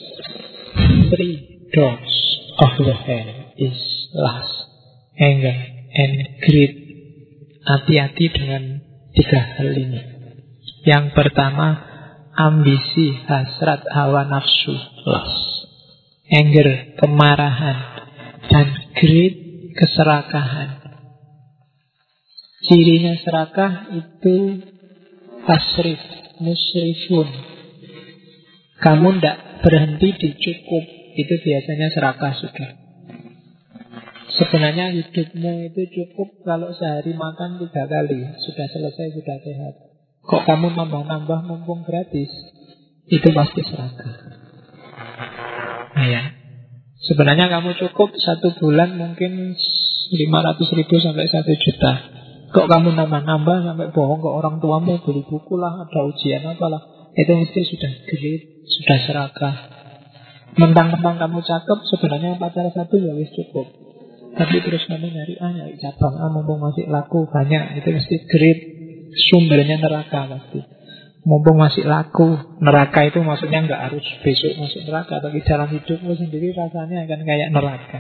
3 doors of the hell is lust, anger, and greed. Hati-hati dengan 3 hal ini. Yang pertama, ambisi, hasrat, hawa nafsu, lust. anger, kemarahan. Dan greed, keserakahan. Cirinya serakah itu tasrif, musrifun. Kamu tidak berhenti di cukup. Itu biasanya serakah sudah. Sebenarnya hidupmu itu cukup kalau sehari makan 3 kali. Sudah selesai, sudah sehat. Kok kamu nambah-nambah mumpung gratis? Itu pasti serakah. Nah ya, sebenarnya kamu cukup 1 bulan mungkin 500.000 sampai 1 juta. Kok kamu nambah-nambah sampai bohong ke orang tuamu, beli buku lah, ada ujian apalah. Itu mesti sudah greed, sudah serakah. Mentang-mentang kamu cakep, sebenarnya pacar 1 ya wis cukup. Tapi terus kamu nyari cabang mumpung masih laku banyak. Itu mesti greed, sumbernya neraka pasti. Mumpung masih laku. Neraka itu maksudnya nggak harus besok masuk neraka, tapi dalam hidupmu sendiri rasanya akan kayak neraka.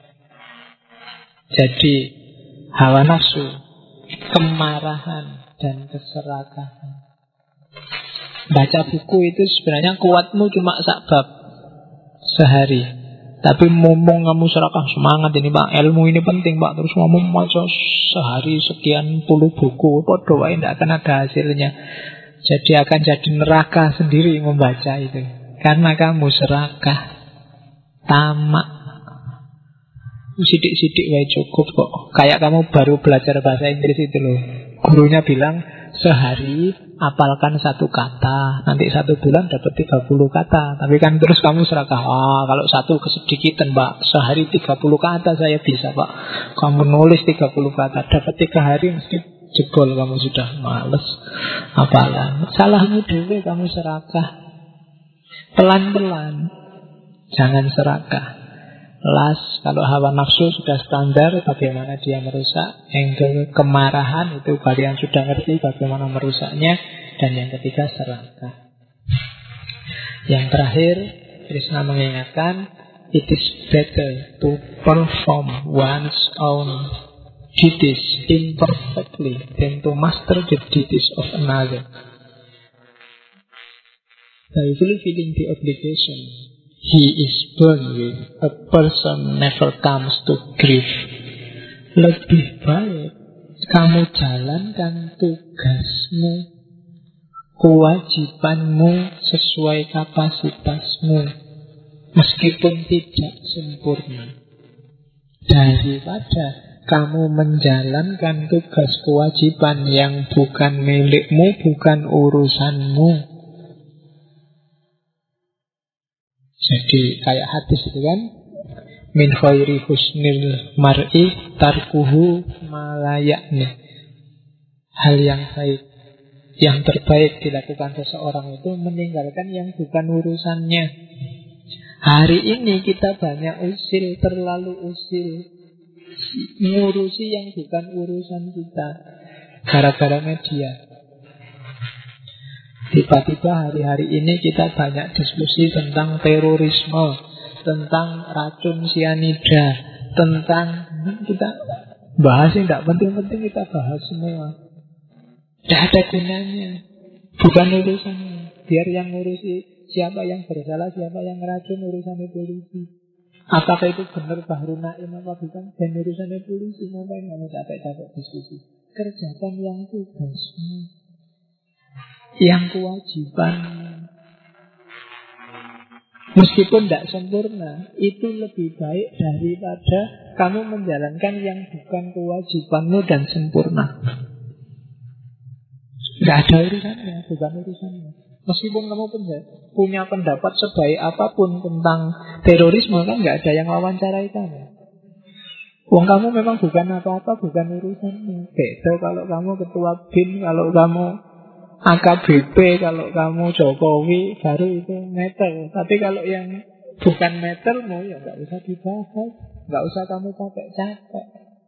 Jadi hawa nafsu, kemarahan, dan keserakahan. Baca buku itu sebenarnya kuatmu cuma sabab sehari. Tapi mumpung kamu serakah, semangat ini Pak, ilmu ini penting Pak, terus kamu baca sehari sekian puluh buku, podo wae tidak akan ada hasilnya. Jadi akan jadi neraka sendiri membaca itu. Karena kamu serakah, tamak. Sidik-sidik wae cukup kok. Kayak kamu baru belajar bahasa Inggris itu loh. Gurunya bilang sehari apalkan 1 kata, nanti 1 bulan dapat 30 kata. Tapi kan terus kamu serakah, kalau 1 kesedikitan Pak, sehari 30 kata saya bisa Pak. Kamu nulis 30 kata, dapat 3 hari mesti jebol, kamu sudah males apalan. Salahmu dulu kamu serakah. Pelan-pelan, jangan serakah. Las, kalau hawa nafsu sudah standar, bagaimana dia merusak. Anger, kemarahan, itu kalian sudah ngerti bagaimana merusaknya. Dan yang ketiga, serakah. Yang terakhir, Krishna mengingatkan, it is better to perform one's own duties imperfectly than to master the duties of another. By fulfilling the obligation he is born with, a person never comes to grief. Lebih baik kamu jalankan tugasmu, kewajibanmu sesuai kapasitasmu, meskipun tidak sempurna, daripada kamu menjalankan tugas kewajiban yang bukan milikmu, bukan urusanmu. Jadi kayak hadis itu kan, min khairi husnil mar'i tarkuhu malayakni. Hal yang baik, yang terbaik dilakukan seseorang itu meninggalkan yang bukan urusannya. Hari ini kita banyak usil, terlalu usil, ngurusi yang bukan urusan kita, gara-gara media. Tiba-tiba hari-hari ini kita banyak diskusi tentang terorisme, tentang racun sianida, tentang kita bahas yang tidak penting-penting, kita bahas semua. Tidak ada gunanya, bukan urusannya. Biar yang ngurusi siapa yang bersalah, siapa yang ngeracun, urusannya polisi. Apakah itu benar Bahru Naim apa bukan? Dan urusannya polisi, ngapain kamu capek-capek diskusi? Kerjakan yang tugasmu, yang kewajiban. Meskipun tidak sempurna, itu lebih baik daripada kamu menjalankan yang bukan kewajibanmu dan sempurna. Tidak ada urusannya, bukan urusannya. Meskipun kamu punya pendapat sebaik apapun tentang terorisme, kan nggak ada yang wawancarai kamu. Wong kamu memang bukan apa-apa, bukan urusanmu. Beda kalau kamu ketua BIN, kalau kamu AKBP, kalau kamu Jokowi, baru itu meter. Tapi kalau yang bukan metermu, ya nggak usah dibahas, nggak usah kamu capek-capek.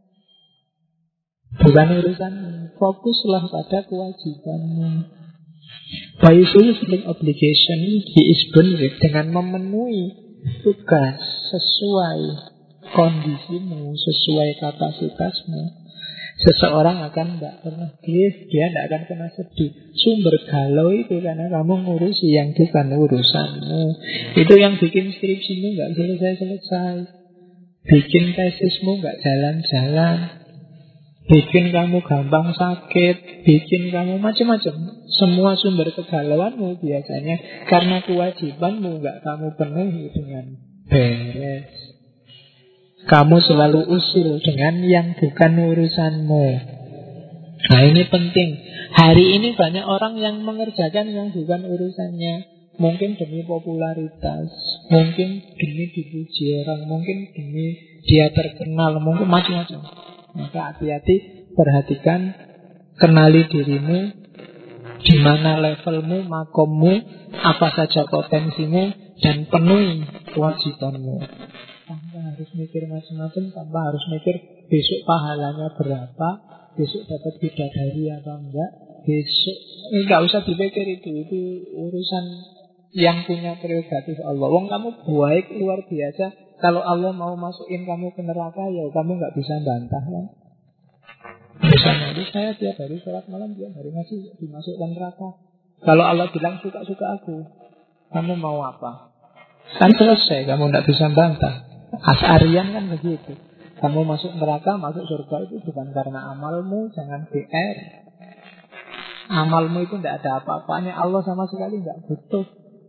Bukan urusanmu. Fokuslah pada kewajibanmu. By fulfilling obligation, he is born with, dengan memenuhi tugas sesuai kondisimu, sesuai kapasitasmu. Seseorang akan tidak pernah grief, dia tidak akan pernah sedih. Sumber galau itu karena kamu ngurusi yang bukan urusanmu. Itu yang bikin skripsimu nggak selesai-selesai, bikin tesismu nggak jalan-jalan, bikin kamu gampang sakit, bikin kamu macam-macam. Semua sumber kegalauanmu biasanya karena kewajibanmu nggak kamu penuhi dengan beres. Kamu selalu usil dengan yang bukan urusanmu. Nah ini penting. Hari ini banyak orang yang mengerjakan yang bukan urusannya. Mungkin demi popularitas, mungkin demi dipuji orang, mungkin demi dia terkenal, mungkin macam-macam. Maka hati-hati, perhatikan, kenali dirimu, di mana levelmu, makommu, apa saja potensimu, dan penuhi kewajibanmu. Tanpa harus mikir macam-macam, tanpa harus mikir besok pahalanya berapa, besok dapat bidadari apa enggak, besok enggak usah dipikir itu urusan yang punya prerogatif Allah. Wong kamu baik luar biasa, kalau Allah mau masukin kamu ke neraka, ya kamu nggak bisa bantah kan. Misalnya saya tiap hari sholat malam, tiap hari ngaji, dimasukkan neraka. Kalau Allah bilang suka-suka aku, kamu mau apa? Kan selesai, kamu nggak bisa bantah. Asy'ariyah kan begitu. Kamu masuk neraka, masuk surga itu bukan karena amalmu, jangan GR. Amalmu itu tidak ada apa-apanya, Allah sama sekali nggak butuh.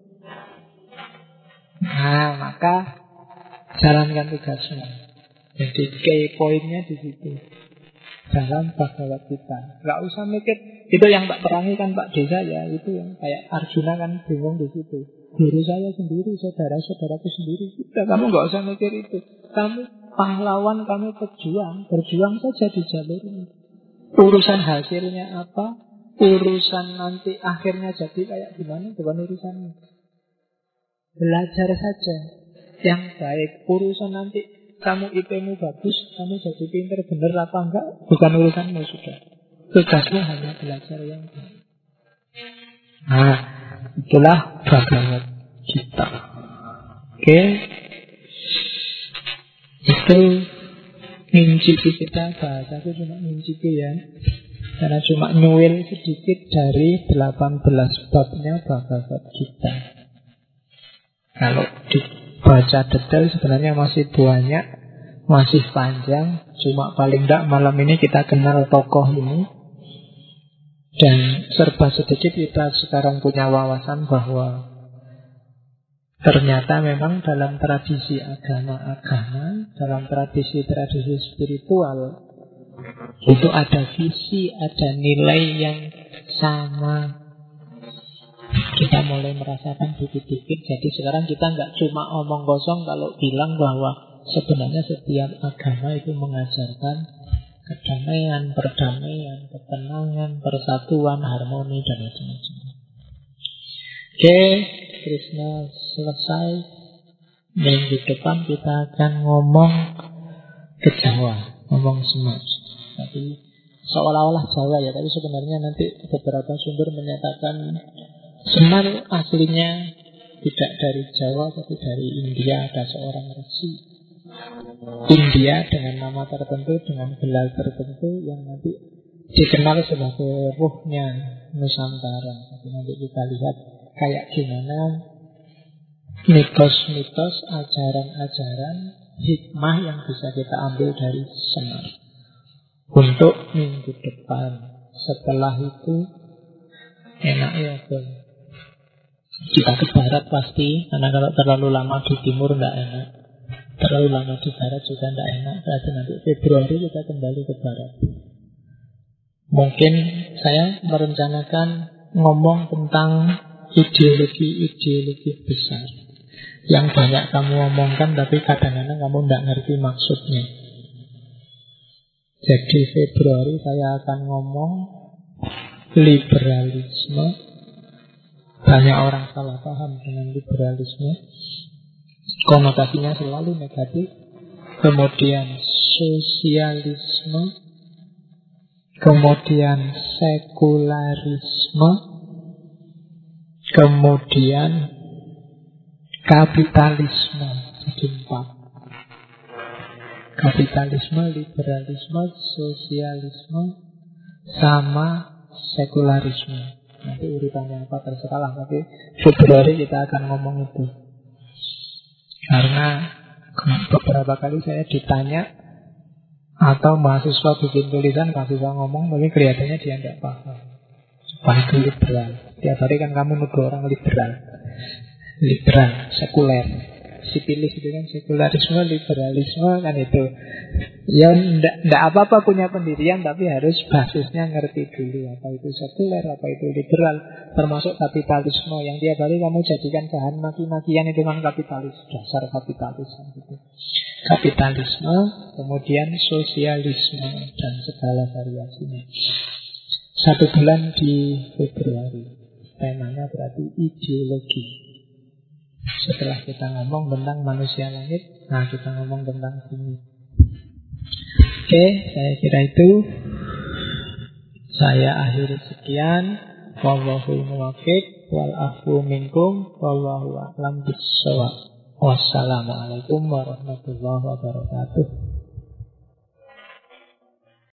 Nah, maka jalankan tugasmu. Jadi key pointnya di situ. Dalam Bhagavad Gita. Nggak usah mikir. Itu yang tak perangi kan Pak Desa ya. Itu yang kayak Arjuna kan bingung di situ. Guru saya sendiri, saudara-saudaraku sendiri. Sudah, kamu nggak usah mikir itu. Kamu pahlawan, kamu pejuang. Berjuang saja di jalurnya. Urusan hasilnya apa, urusan nanti akhirnya jadi kayak gimana, bukan urusanmu. Belajar saja yang baik. Urusan nanti kamu IP-mu bagus, kamu jadi pinter bener apa enggak, bukan urusanmu sudah. Tugasmu hanya belajar yang baik. Nah, itulah Bhagavad Gita. Oke. Itu ngincipi kita, bahasaku cuma ngincipi ya. Karena cuma nyuil sedikit dari 18 babnya Bhagavad Gita. Kalau dibaca detail sebenarnya masih banyak, masih panjang. Cuma paling tidak malam ini kita kenal tokoh ini. Dan serba sedikit kita sekarang punya wawasan bahwa ternyata memang dalam tradisi agama-agama, dalam tradisi-tradisi spiritual, itu ada visi, ada nilai yang sama. Kita mulai merasakan dikit-dikit. Jadi sekarang kita nggak cuma omong kosong kalau bilang bahwa sebenarnya setiap agama itu mengajarkan kedamaian, perdamaian, ketenangan, persatuan, harmoni, dan macam-macam. Oke, Krishna selesai. Minggu depan kita akan ngomong ke Jawa, ngomong Semar. Tapi seolah-olah Jawa ya, tapi sebenarnya nanti beberapa sumber menyatakan Semar aslinya tidak dari Jawa, tapi dari India. Ada seorang resi India dengan nama tertentu, dengan gelar tertentu yang nanti dikenal sebagai ruhnya Nusantara. Jadi nanti kita lihat kayak gimana mitos-mitos, ajaran-ajaran, hikmah yang bisa kita ambil dari Semar untuk minggu depan. Setelah itu enak ya pun kita ke barat pasti, karena kalau terlalu lama di timur tidak enak, terlalu lama di barat juga tidak enak. Berarti nanti Februari kita kembali ke barat. Mungkin saya merencanakan ngomong tentang ideologi-ideologi besar yang banyak kamu omongkan, tapi kadang-kadang kamu tidak ngerti maksudnya. Jadi Februari saya akan ngomong liberalisme. Banyak orang salah paham dengan liberalisme, konotasinya selalu negatif. Kemudian sosialisme, kemudian sekularisme, kemudian kapitalisme. Jadi 4. Kapitalisme, liberalisme, sosialisme, sama sekularisme. Nanti urutannya apa terserah, tapi Februari kita akan ngomong itu. Karena beberapa kali saya ditanya atau mahasiswa bikin tulisan kasih saya ngomong, tapi kelihatannya dia tidak paham. Wah, itu liberal. Tiap hari kan kamu nuduh orang liberal. Liberal, sekuler. Sipilis itu kan sekularisme, liberalisme kan itu. Ya ndak apa-apa punya pendirian, tapi harus basisnya ngerti dulu apa itu sekuler, apa itu liberal, termasuk kapitalisme yang tiap hari kamu jadikan bahan maki-makian itu kan kapitalis, dasar kapitalis gitu. Kapitalisme, kemudian sosialisme dan segala variasinya. 1 bulan di Februari. Temanya berarti ideologi. Setelah kita ngomong tentang manusia langit, nah kita ngomong tentang bumi. Oke, saya kira itu. Saya akhiri sekian. Wallahul muwaffiq wal afu minkum wallahu a'lam bissawab. Wassalamualaikum warahmatullahi wabarakatuh.